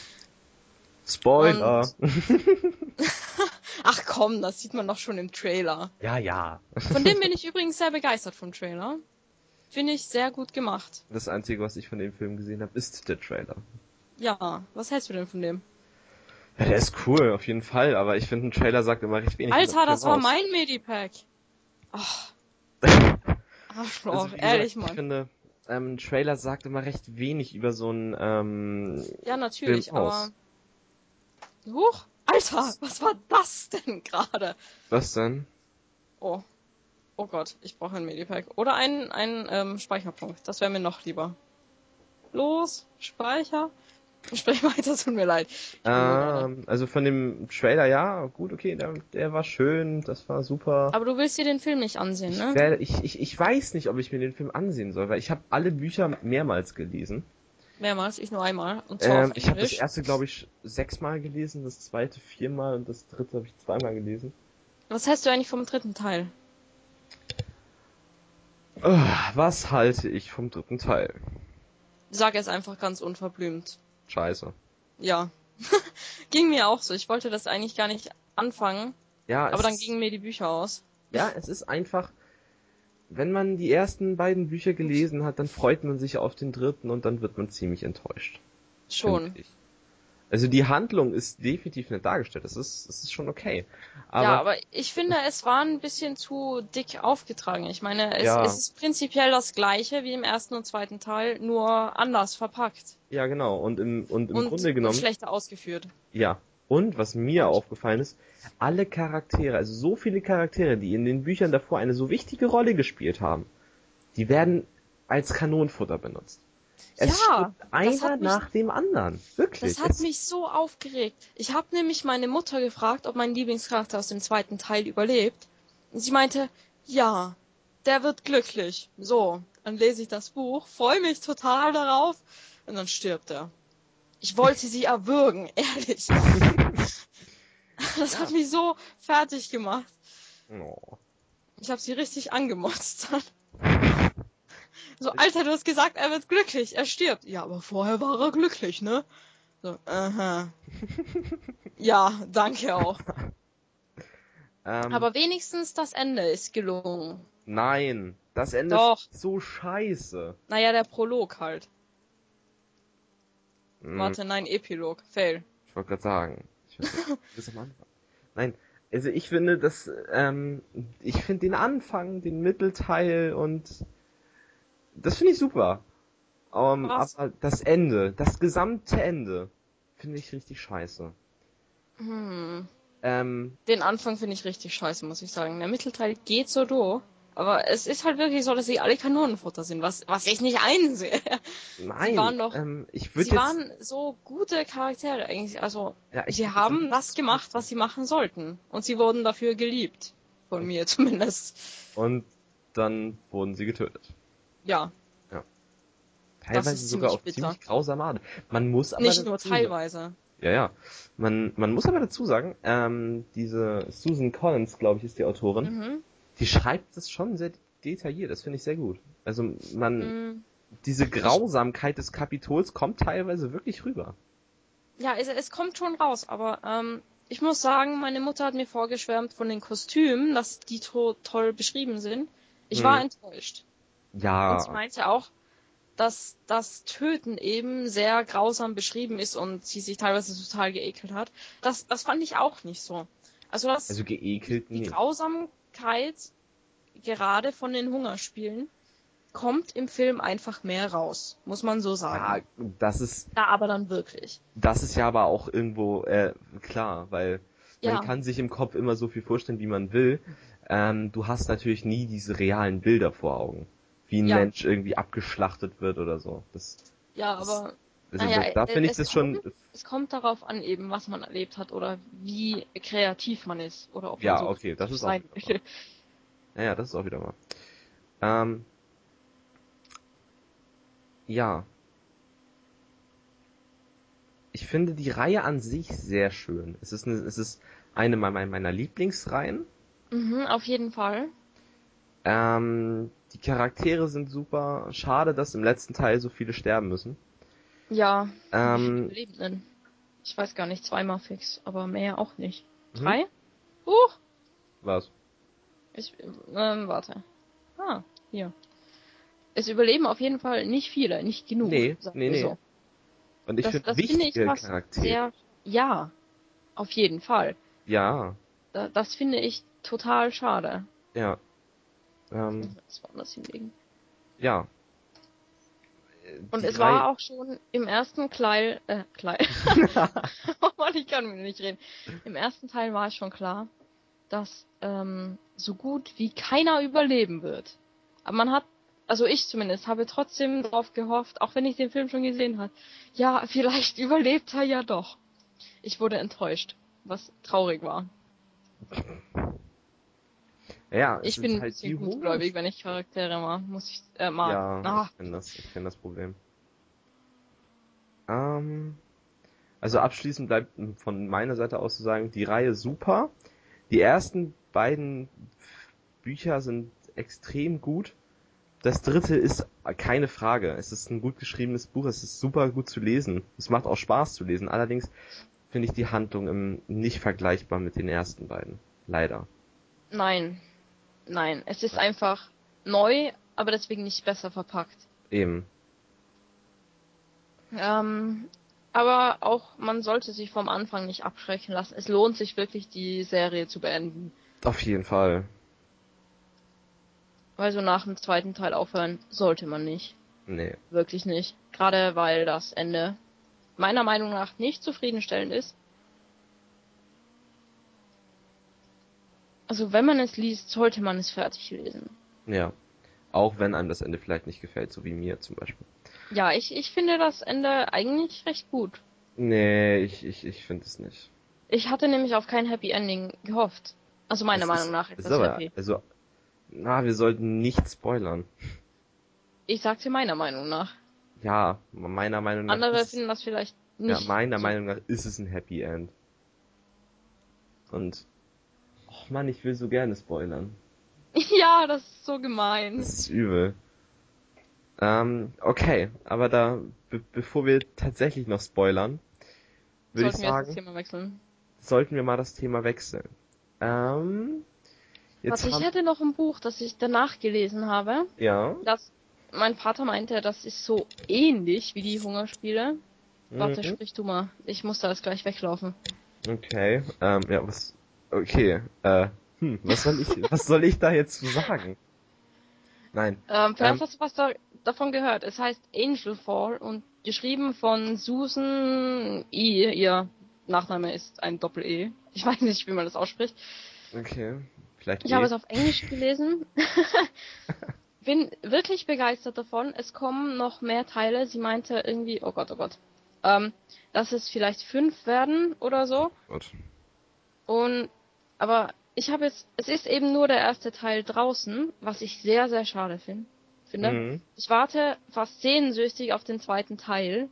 Und Spoiler! ach komm, das sieht man doch schon im Trailer. Ja, ja. Von dem bin ich übrigens sehr begeistert vom Trailer. Finde ich sehr gut gemacht. Das Einzige, was ich von dem Film gesehen habe, ist der Trailer. Ja, was hältst du denn von dem? Ja, der ist cool, auf jeden Fall, aber ich finde, ein Trailer sagt immer recht wenig über den Alter, Film das war aus. mein Medipack. Ach, Also Arschloch, wie gesagt, ehrlich, ich Mann. finde, ein Trailer sagt immer recht wenig über so einen Ja, Film natürlich, aber... aus. Huch, Alter, was war das denn gerade? Was denn? Oh, oh Gott, ich brauche ein Medipack. Oder einen Speicherpunkt, das wäre mir noch lieber. Los, Speicher. Sprich weiter, tut mir leid. Ich blöde gerade. Also von dem Trailer, ja, gut, okay, der war schön, das war super. Aber du willst dir den Film nicht ansehen, ne? Ich weiß nicht, ob ich mir den Film ansehen soll, weil ich habe alle Bücher mehrmals gelesen. Mehrmals, ich nur einmal. Und zwar auf Ich habe das Englisch. erste, glaube ich, 6-mal gelesen, das zweite 4-mal und das dritte habe ich 2-mal gelesen. Was hältst du eigentlich vom dritten Teil? Was halte ich vom dritten Teil? Sag es einfach ganz unverblümt. Scheiße. Ja. Ging mir auch so. Ich wollte das eigentlich gar nicht anfangen, Ja, aber dann gingen mir die Bücher aus. es ist einfach, wenn man die ersten beiden Bücher Ups. gelesen hat, dann freut man sich auf den dritten und dann wird man ziemlich enttäuscht. Finde Schon. ich. Also die Handlung ist definitiv nicht dargestellt. Das ist schon okay. Ja, Aber aber ich finde, es war ein bisschen zu dick aufgetragen. Ich meine, es ja, ist prinzipiell das gleiche wie im ersten und zweiten Teil, nur anders verpackt ja genau. Und im und Grunde genommen, schlechter ausgeführt. ja. Und was mir aufgefallen ist, alle Charaktere, also so viele Charaktere, die in den Büchern davor eine so wichtige Rolle gespielt haben, die werden als Kanonenfutter benutzt. Es Ja, stirbt einer nach dem anderen. Wirklich. das hat mich so aufgeregt. Ich habe nämlich meine Mutter gefragt, ob mein Lieblingscharakter aus dem zweiten Teil überlebt. Und sie meinte, ja, der wird glücklich. So, dann lese ich das Buch, freue mich total darauf und dann stirbt er. Ich wollte sie erwürgen, ehrlich. Das hat mich so fertig gemacht. Oh. Ich habe sie richtig angemotzt. So, Alter, du hast gesagt, er wird glücklich, er stirbt. Ja, aber vorher war er glücklich, ne? So, aha. Ja, danke auch. Aber wenigstens das Ende ist gelungen. Nein, das Ende Doch. ist so scheiße. Naja, der Prolog halt. Warte, nein, Epilog. Fail. Ich wollte gerade sagen. Ich weiß nicht, bis am Anfang. Nein, also ich finde ich finde den Anfang, den Mittelteil und das finde ich super. Was? Aber das Ende, das gesamte Ende, finde ich richtig scheiße. Den Anfang finde ich richtig scheiße, muss ich sagen. Der Mittelteil geht so durch. Aber es ist halt wirklich so, dass sie alle Kanonenfutter sind, was ich nicht einsehe. Sie Nein, waren doch, ich würde sie jetzt, waren so gute Charaktere eigentlich. Also, ja, ich sie würde jetzt am haben das liebsten gemacht, was sie machen sollten. Und sie wurden dafür geliebt. Von mir zumindest. und dann wurden sie getötet. Ja, Ja. das Teilweise ist sogar ziemlich auf bitter. ziemlich grausame Art. Man muss aber Nicht nur dazu sagen, teilweise. ja. Man muss aber dazu sagen, diese Susan Collins, glaube ich, ist die Autorin, Mhm. die schreibt das schon sehr detailliert. Das finde ich sehr gut. Also Mhm. diese Grausamkeit des Kapitols kommt teilweise wirklich rüber. Ja, es kommt schon raus, aber ich muss sagen, meine Mutter hat mir vorgeschwärmt von den Kostümen, dass die toll beschrieben sind. Ich war Hm. enttäuscht. Und sie Ja, meinte auch, dass das Töten eben sehr grausam beschrieben ist und sie sich teilweise total geekelt hat. Das fand ich auch nicht so. Also also geekelt die nicht. Grausamkeit gerade von den Hungerspielen kommt im Film einfach mehr raus, muss man so Ja, sagen. das ist Da aber dann wirklich. Das ist ja aber auch irgendwo klar, weil man Ja, kann sich im Kopf immer so viel vorstellen, wie man will. Du hast natürlich nie diese realen Bilder vor Augen, wie ein ja. Mensch irgendwie abgeschlachtet wird oder so. Ja, Das aber also naja, da finde ich das schon, es kommt darauf an eben, was man erlebt hat oder wie kreativ man ist oder ob man ja, so okay, das kreativ ist auch sein wieder wahr. will. Ja, das ist auch wieder wahr. Ähm, ja, ich finde die Reihe an sich sehr schön. Es ist eine meiner Lieblingsreihen. Mhm, auf jeden Fall. Die Charaktere sind super. Schade, dass im letzten Teil so viele sterben müssen. Ja, wie viele Ähm, überleben denn? Ich weiß gar nicht, zweimal fix, aber mehr auch nicht. hm? 3? Was? Warte. Ah, hier. Es überleben auf jeden Fall nicht viele, nicht genug, sagen wir Nee. so. Und ich finde Das finde ich wichtige was Charaktere. sehr, ja, auf jeden Fall. Ja, Das finde ich total schade. ja, Ich muss ähm, das woanders hinlegen. ja. Und Die es Reihe. war auch schon im ersten Kleil. Oh Mann, ich kann mir nicht reden. Im ersten Teil war es schon klar, dass so gut wie keiner überleben wird. Aber man hat, also ich zumindest, habe trotzdem darauf gehofft, auch wenn ich den Film schon gesehen habe, ja, vielleicht überlebt er ja doch. Ich wurde enttäuscht, was traurig war. Ja, es Ich ist bin ein halt die bisschen gutgläubig, Hunger. wenn ich Charaktere mag. Ja, Ah, ich kenne das Problem. Ähm, also abschließend bleibt von meiner Seite aus zu sagen, die Reihe super. Die ersten beiden Bücher sind extrem gut. Das dritte ist keine Frage. Es ist ein gut geschriebenes Buch. Es ist super gut zu lesen. Es macht auch Spaß zu lesen. Allerdings finde ich die Handlung nicht vergleichbar mit den ersten beiden. Leider. nein, nein. Es ist einfach neu, aber deswegen nicht besser verpackt. Eben. Ähm, aber auch, man sollte sich vom Anfang nicht abschrecken lassen. Es lohnt sich wirklich, die Serie zu beenden. Auf jeden Fall. Weil so nach dem zweiten Teil aufhören sollte man nicht. Nee. Wirklich nicht. Gerade weil das Ende meiner Meinung nach nicht zufriedenstellend ist. Also wenn man es liest, sollte man es fertig lesen. Ja. Auch wenn einem das Ende vielleicht nicht gefällt, so wie mir zum Beispiel. Ja, ich finde das Ende eigentlich recht gut. Nee, ich finde es nicht. Ich hatte nämlich auf kein Happy Ending gehofft. Also meiner Es Meinung ist, nach es ist ist das aber, happy. also, wir sollten nicht spoilern. Ich sagte meiner Meinung nach. Ja, meiner Meinung nach Andere ist, finden das vielleicht ja, nicht meiner so. Meinung nach ist es ein Happy End. Und, oh Mann, ich will so gerne spoilern. Ja, das ist so gemein. Das ist übel. Okay, aber bevor wir tatsächlich noch spoilern, würde ich Sollten wir jetzt das sagen, Thema wechseln. sollten wir mal das Thema wechseln. Ähm, jetzt Warte, ich haben, hätte noch ein Buch, das ich danach gelesen habe. ja, Das mein Vater meinte, das ist so ähnlich wie die Hungerspiele. Warte, mhm, sprich du mal. Ich muss da jetzt gleich weglaufen. okay, ja, okay, was soll ich da jetzt zu sagen? Nein, Vielleicht hast du was davon gehört. Es heißt Angel Fall und geschrieben von Susan E. Ihr Nachname ist ein Doppel-E. Ich weiß nicht, wie man das ausspricht. okay, vielleicht Ich habe eh. es auf Englisch gelesen. Bin wirklich begeistert davon. Es kommen noch mehr Teile. Sie meinte irgendwie, oh Gott, ähm, dass es vielleicht 5 werden oder so. Gut. Und, aber es ist eben nur der erste Teil draußen, was ich sehr, sehr schade finde. Mhm, Ich warte fast sehnsüchtig auf den zweiten Teil.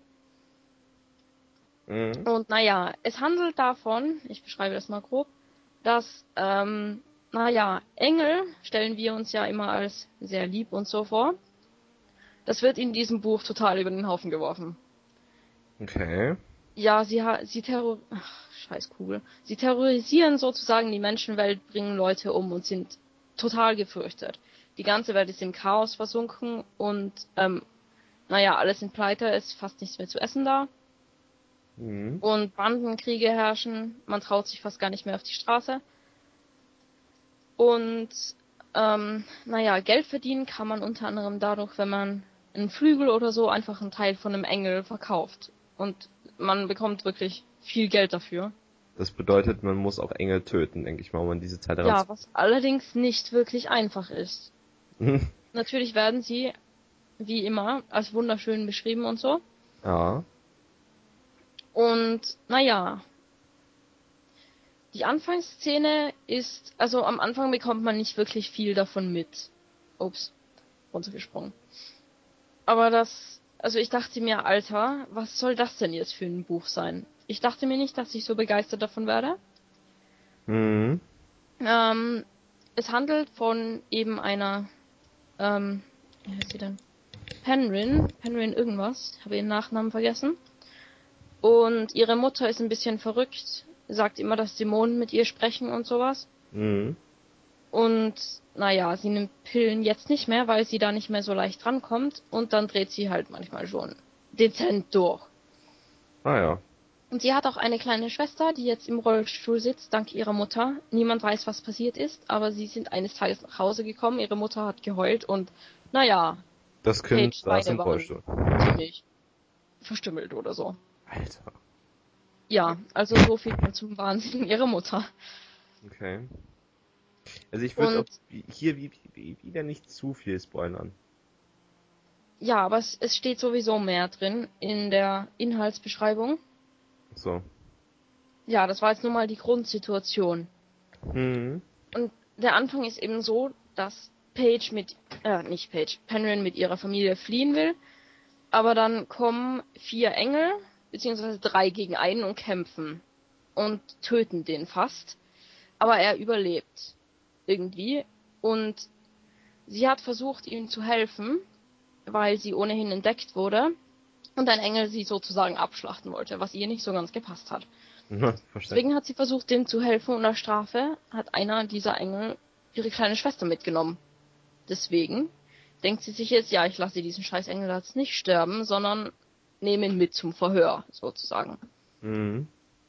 mhm, Und naja, es handelt davon, ich beschreibe das mal grob, dass, naja, Engel stellen wir uns ja immer als sehr lieb und so vor. Das wird in diesem Buch total über den Haufen geworfen. okay. Ja, Scheißkugel. Sie terrorisieren sozusagen die Menschenwelt, bringen Leute um und sind total gefürchtet. Die ganze Welt ist im Chaos versunken und, naja, alles sind pleite, es ist fast nichts mehr zu essen da. Mhm, Und Bandenkriege herrschen, man traut sich fast gar nicht mehr auf die Straße. Und, naja, Geld verdienen kann man unter anderem dadurch, wenn man einen Flügel oder so einfach einen Teil von einem Engel verkauft. Und man bekommt wirklich viel Geld dafür. das bedeutet, man muss auch Engel töten, denke ich mal, um an diese Zeit Ja, heranzukommen. was allerdings nicht wirklich einfach ist. Natürlich werden sie, wie immer, als wunderschön beschrieben und so. Ja, Und naja, die Anfangsszene ist, also am Anfang bekommt man nicht wirklich viel davon mit. Ups, runtergesprungen. Aber also ich dachte mir, Alter, was soll das denn jetzt für ein Buch sein? Ich dachte mir nicht, dass ich so begeistert davon werde. mhm, Ähm, Es handelt von eben einer, wie heißt sie denn? Penryn irgendwas, habe ihren Nachnamen vergessen. Und ihre Mutter ist ein bisschen verrückt, sagt immer, dass Dämonen mit ihr sprechen und sowas. mhm. Und naja, sie nimmt Pillen jetzt nicht mehr, weil sie da nicht mehr so leicht rankommt. Und dann dreht sie halt manchmal schon dezent durch. Ah ja, Und sie hat auch eine kleine Schwester, die jetzt im Rollstuhl sitzt, dank ihrer Mutter. Niemand weiß, was passiert ist, aber sie sind eines Tages nach Hause gekommen, ihre Mutter hat geheult und naja, das Kind Paige saß Beine im waren Rollstuhl. ziemlich verstümmelt oder so. Alter, Ja, also so viel zum Wahnsinn ihrer Mutter. okay. Also ich würde auch Und hier wieder nicht zu viel spoilern. ja, aber es steht sowieso mehr drin in der Inhaltsbeschreibung. So. Ja, das war jetzt nur mal die Grundsituation. Mhm. Und der Anfang ist eben so, dass nicht Paige, Penryn mit ihrer Familie fliehen will, aber dann kommen 4 Engel, beziehungsweise 3 gegen einen und kämpfen und töten den fast. Aber er überlebt irgendwie und sie hat versucht, ihm zu helfen, weil sie ohnehin entdeckt wurde und ein Engel sie sozusagen abschlachten wollte, was ihr nicht so ganz gepasst hat. Na, verständlich. Deswegen hat sie versucht, dem zu helfen und als Strafe hat einer dieser Engel ihre kleine Schwester mitgenommen. Deswegen denkt sie sich jetzt, ja, ich lasse diesen scheiß Engel jetzt nicht sterben, sondern nehme ihn mit zum Verhör, sozusagen. Mhm.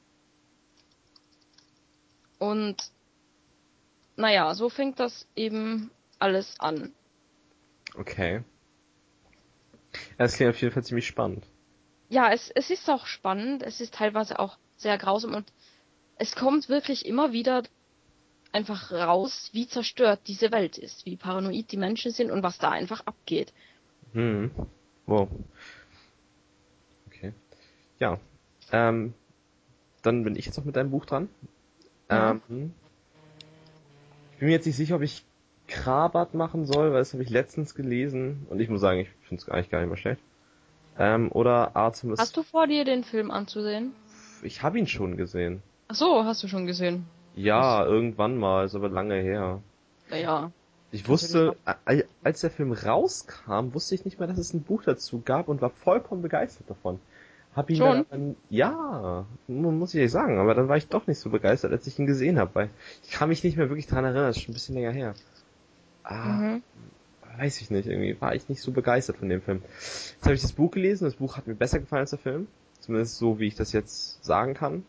Und naja, so fängt das eben alles an. Okay. Ja, das klingt auf jeden Fall ziemlich spannend. Ja, es ist auch spannend, es ist teilweise auch sehr grausam und es kommt wirklich immer wieder einfach raus, wie zerstört diese Welt ist, wie paranoid die Menschen sind und was da einfach abgeht. Wow. Okay. Ja. Dann bin ich jetzt noch mit deinem Buch dran. Ja. Ich bin mir jetzt nicht sicher, ob ich Krabat machen soll, weil das habe ich letztens gelesen und ich muss sagen, ich finde es eigentlich gar nicht mehr schlecht. Oder Artemis. Hast du vor, dir den Film anzusehen? Ich habe ihn schon gesehen. Ach so, hast du schon gesehen. Ja, irgendwann mal, ist aber lange her. Naja. Ich wusste, als der Film rauskam, wusste ich nicht mehr, dass es ein Buch dazu gab und war vollkommen begeistert davon. Hab ihn Schon? dann, ja, muss ich ehrlich sagen, aber dann war ich doch nicht so begeistert, als ich ihn gesehen habe, weil ich kann mich nicht mehr wirklich dran erinnern, das ist schon ein bisschen länger her. Mhm. Weiß ich nicht, irgendwie war ich nicht so begeistert von dem Film. Jetzt habe ich das Buch gelesen, das Buch hat mir besser gefallen als der Film. Zumindest so, wie ich das jetzt sagen kann.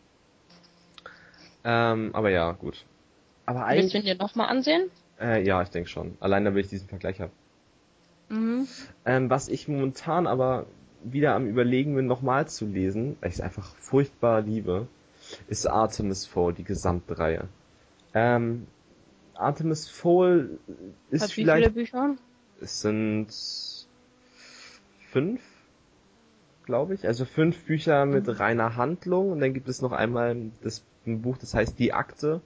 Aber ja, gut. Aber Willst du ihn eigentlich, dir nochmal ansehen? ja, ich denke schon. Allein damit ich diesen Vergleich habe. Mhm. Was ich momentan aber wieder am Überlegen bin, nochmal zu lesen, weil ich es einfach furchtbar liebe, ist Artemis Fowl, die gesamte Reihe. Ähm, Artemis Fowl ist Hat wie viele vielleicht, Bücher? es sind 5, glaube ich. Also 5 Bücher mit Mhm. reiner Handlung und dann gibt es noch einmal ein Buch, das heißt Die Akte.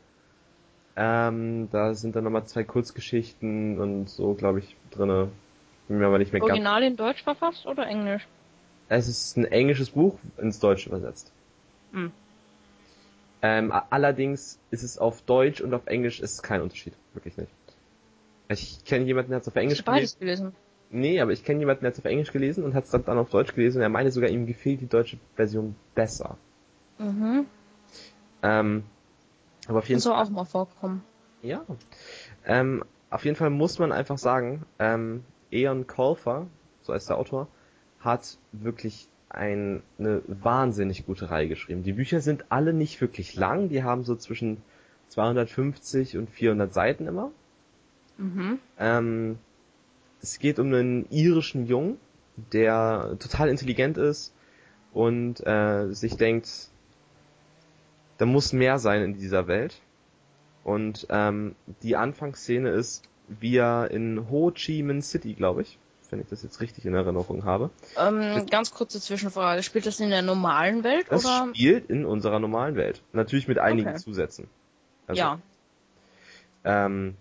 Da sind dann nochmal 2 Kurzgeschichten und so, glaube ich, drinne. Bin mir aber nicht mehr ganz. Original in Deutsch verfasst oder Englisch? Es ist ein englisches Buch ins Deutsche übersetzt. Hm. Allerdings ist es auf Deutsch und auf Englisch ist kein Unterschied. Wirklich nicht. Ich kenne jemanden, der hat es auf Hast Englisch du beides gelesen. gelesen? Nee, aber ich kenne jemanden, der hat es auf Englisch gelesen und hat es dann auf Deutsch gelesen und er meinte sogar, ihm gefällt die deutsche Version besser. Mhm. Ähm, aber auf jeden Das soll Fall, auch mal vorkommen. ja. Auf jeden Fall muss man einfach sagen, Eon Colfer, so heißt der Autor, hat wirklich eine wahnsinnig gute Reihe geschrieben. Die Bücher sind alle nicht wirklich lang, die haben so zwischen 250 und 400 Seiten immer. Mhm. Ähm, Es geht um einen irischen Jungen, der total intelligent ist und sich denkt, da muss mehr sein in dieser Welt. Und die Anfangsszene ist, wie er in Ho Chi Minh City, glaube ich, wenn ich das jetzt richtig in Erinnerung habe. Ganz kurze Zwischenfrage. Spielt das in der normalen Welt Das oder? spielt in unserer normalen Welt. Natürlich mit einigen Okay. Zusätzen. Also, Ja. ähm,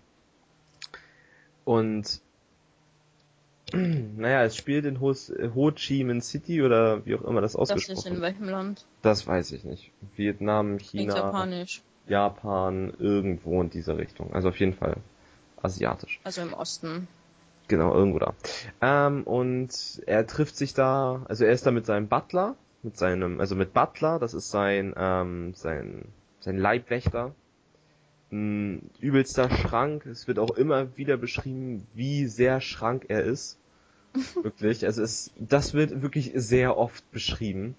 und naja, es spielt in Ho Chi Minh City oder wie auch immer das Das ist ausgesprochen in wird. welchem Land? Das weiß ich nicht. Vietnam, Klingt China, japanisch. Japan, irgendwo in dieser Richtung. Also auf jeden Fall asiatisch. Also im Osten. Genau, irgendwo da. Und er trifft sich da, also er ist da mit seinem Butler, also mit Butler, das ist sein Leibwächter. Ein übelster Schrank. Es wird auch immer wieder beschrieben, wie sehr schrank er ist. Wirklich. Das wird wirklich sehr oft beschrieben.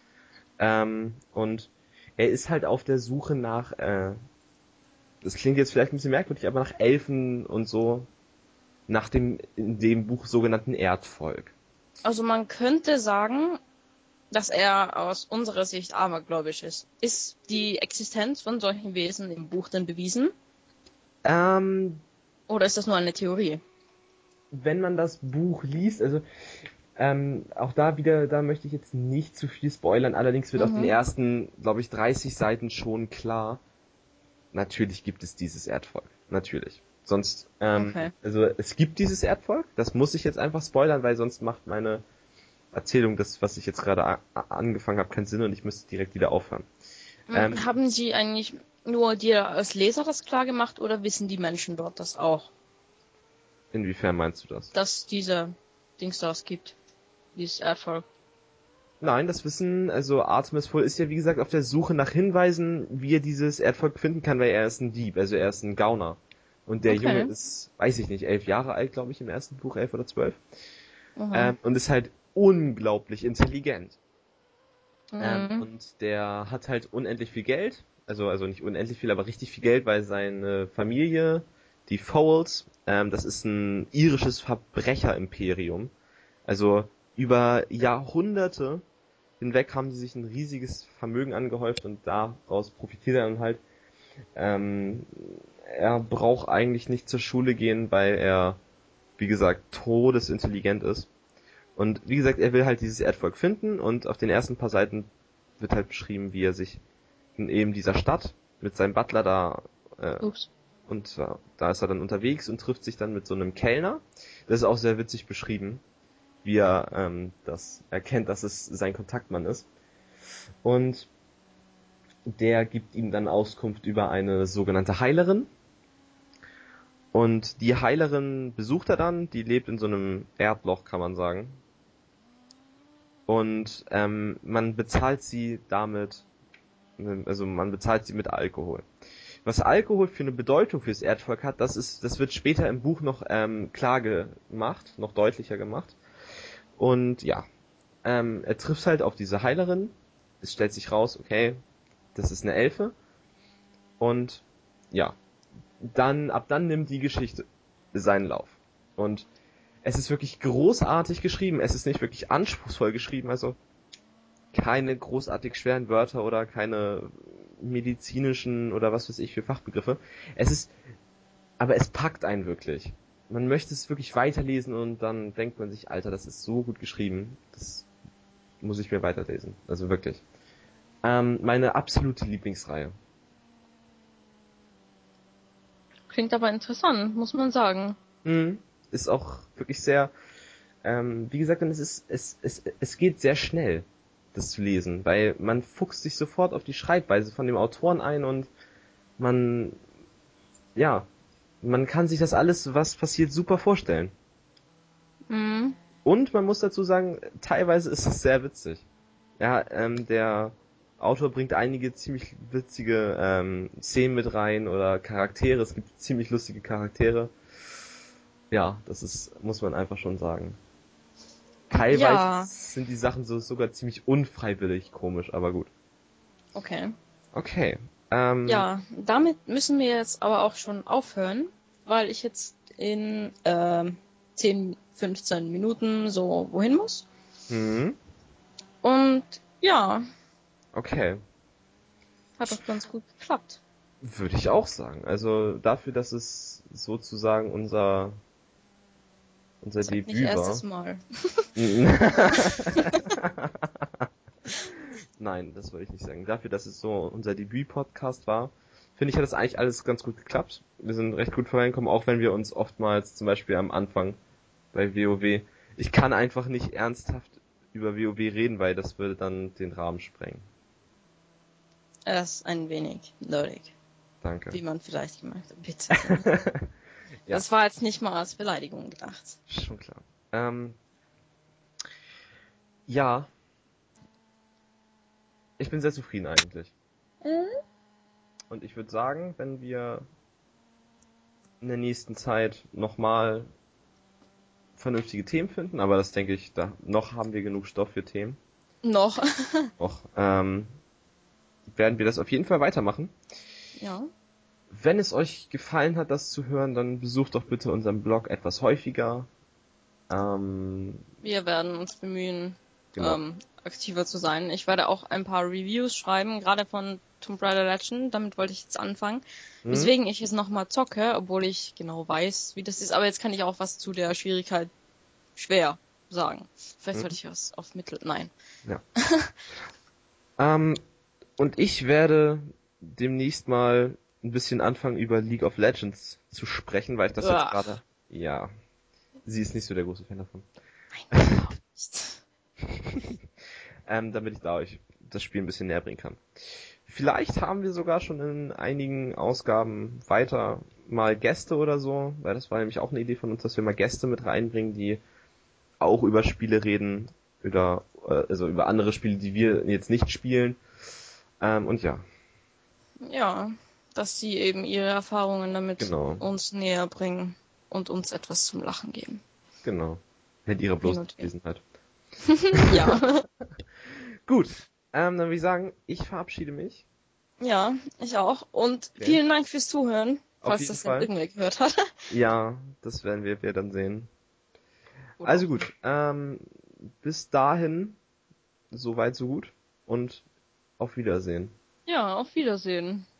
Und er ist halt auf der Suche nach, das klingt jetzt vielleicht ein bisschen merkwürdig, aber nach Elfen und so, nach dem in dem Buch sogenannten Erdvolk. Also man könnte sagen, dass er aus unserer Sicht abergläubisch ist. Ist die Existenz von solchen Wesen im Buch denn bewiesen? Ähm, Oder ist das nur eine Theorie? Wenn man das Buch liest, also auch da wieder, da möchte ich jetzt nicht zu viel spoilern, allerdings wird auf den Mhm. ersten, glaube ich, 30 Seiten schon klar, natürlich gibt es dieses Erdvolk. Natürlich. Sonst, Okay. also es gibt dieses Erdvolk, das muss ich jetzt einfach spoilern, weil sonst macht meine Erzählung, das, was ich jetzt gerade angefangen habe, keinen Sinn und ich müsste direkt wieder aufhören. Ähm, Haben Sie eigentlich nur dir als Leser das klar gemacht oder wissen die Menschen dort das auch, Inwiefern meinst du das? dass diese Dings da es gibt? Dieses Erdvolk. Nein, das Wissen, also Artemis Fowl ist ja wie gesagt auf der Suche nach Hinweisen, wie er dieses Erdvolk finden kann, weil er ist ein Dieb, also er ist ein Gauner. Und der Junge Okay. ist, weiß ich nicht, 11 Jahre alt, glaube ich, im ersten Buch, 11 oder 12. Mhm. Und ist halt unglaublich intelligent. Mhm. Und der hat halt unendlich viel Geld, also nicht unendlich viel, aber richtig viel Geld, weil seine Familie, die Fowles, das ist ein irisches Verbrecherimperium. Also über Jahrhunderte hinweg haben sie sich ein riesiges Vermögen angehäuft und daraus profitiert er dann halt. Ähm, er braucht eigentlich nicht zur Schule gehen, weil er, wie gesagt, todesintelligent ist. Und wie gesagt, er will halt dieses Erdvolk finden und auf den ersten paar Seiten wird halt beschrieben, wie er sich in eben dieser Stadt mit seinem Butler da Ups. und da ist er dann unterwegs und trifft sich dann mit so einem Kellner. Das ist auch sehr witzig beschrieben, wie er das erkennt, dass es sein Kontaktmann ist. Und der gibt ihm dann Auskunft über eine sogenannte Heilerin. Und die Heilerin besucht er dann, die lebt in so einem Erdloch, kann man sagen. Und man bezahlt sie damit, also man bezahlt sie mit Alkohol. Was Alkohol für eine Bedeutung fürs Erdvolk hat, das wird später im Buch noch klar gemacht, noch deutlicher gemacht. Und ja, er trifft halt auf diese Heilerin. Es stellt sich raus, okay, das ist eine Elfe. Und ja, ab dann nimmt die Geschichte seinen Lauf. Und es ist wirklich großartig geschrieben. Es ist nicht wirklich anspruchsvoll geschrieben, also keine großartig schweren Wörter oder keine medizinischen oder was weiß ich für Fachbegriffe. Aber es packt einen wirklich. Man möchte es wirklich weiterlesen und dann denkt man sich, Alter, das ist so gut geschrieben. Das muss ich mir weiterlesen. Also wirklich. Meine absolute Lieblingsreihe. Klingt aber interessant, muss man sagen. Ist auch wirklich sehr, wie gesagt, und es geht sehr schnell, das zu lesen, weil man fuchst sich sofort auf die Schreibweise von dem Autoren ein und man, ja, man kann sich das alles, was passiert, super vorstellen. Mhm. Und man muss dazu sagen, teilweise ist es sehr witzig. Ja, der Autor bringt einige ziemlich witzige Szenen mit rein oder Charaktere. Es gibt ziemlich lustige Charaktere. Ja, muss man einfach schon sagen. Teilweise Ja, sind die Sachen sogar ziemlich unfreiwillig komisch, aber gut. okay. Okay. Ja, damit müssen wir jetzt aber auch schon aufhören, weil ich jetzt in 10, 15 Minuten so wohin muss. hm, Und ja, okay. hat doch ganz gut geklappt. Würde ich auch sagen. Also dafür, dass es sozusagen unser Sag nicht Debüt war. erstes Mal. Nein, das wollte ich nicht sagen. Dafür, dass es so unser Debüt-Podcast war, finde ich, hat das eigentlich alles ganz gut geklappt. Wir sind recht gut vorangekommen, auch wenn wir uns oftmals, zum Beispiel am Anfang bei WoW, ich kann einfach nicht ernsthaft über WoW reden, weil das würde dann den Rahmen sprengen. Er ist ein wenig nerdig, Danke. wie man vielleicht gemerkt hat. Bitte. Ja, Das war jetzt nicht mal als Beleidigung gedacht. schon klar. Ja, ich bin sehr zufrieden eigentlich. Und ich würde sagen, wenn wir in der nächsten Zeit nochmal vernünftige Themen finden, aber das denke ich, noch haben wir genug Stoff für Themen. Noch. Noch, werden wir das auf jeden Fall weitermachen. Ja. Wenn es euch gefallen hat, das zu hören, dann besucht doch bitte unseren Blog etwas häufiger. Wir werden uns bemühen, Genau. aktiver zu sein. Ich werde auch ein paar Reviews schreiben, gerade von Tomb Raider Legend. Damit wollte ich jetzt anfangen. Hm? Weswegen ich es nochmal zocke, obwohl ich genau weiß, wie das ist. Aber jetzt kann ich auch was zu der Schwierigkeit schwer sagen. Vielleicht sollte ich was auf Mittel... Nein. Ja. Und ich werde demnächst mal ein bisschen anfangen, über League of Legends zu sprechen, weil ich das jetzt Ugh. gerade... Ja, sie ist nicht so der große Fan davon. Nein, überhaupt nicht. Damit ich da euch das Spiel ein bisschen näher bringen kann. Vielleicht haben wir sogar schon in einigen Ausgaben weiter mal Gäste oder so, weil das war nämlich auch eine Idee von uns, dass wir mal Gäste mit reinbringen, die auch über Spiele reden, also über andere Spiele, die wir jetzt nicht spielen. Und ja, Ja, dass sie eben ihre Erfahrungen damit genau, uns näher bringen und uns etwas zum Lachen geben. genau. Mit ihrer Hin bloßen und wieder. Anwesenheit. Ja. Gut, dann würde ich sagen, ich verabschiede mich. Ja, ich auch. Und Okay. vielen Dank fürs Zuhören, Auf falls jeden das denn Fall. irgendwer gehört hat. Ja, das werden wir dann sehen. Oder Also auch gut, nicht. bis dahin, so weit, so gut und auf Wiedersehen. Ja, auf Wiedersehen.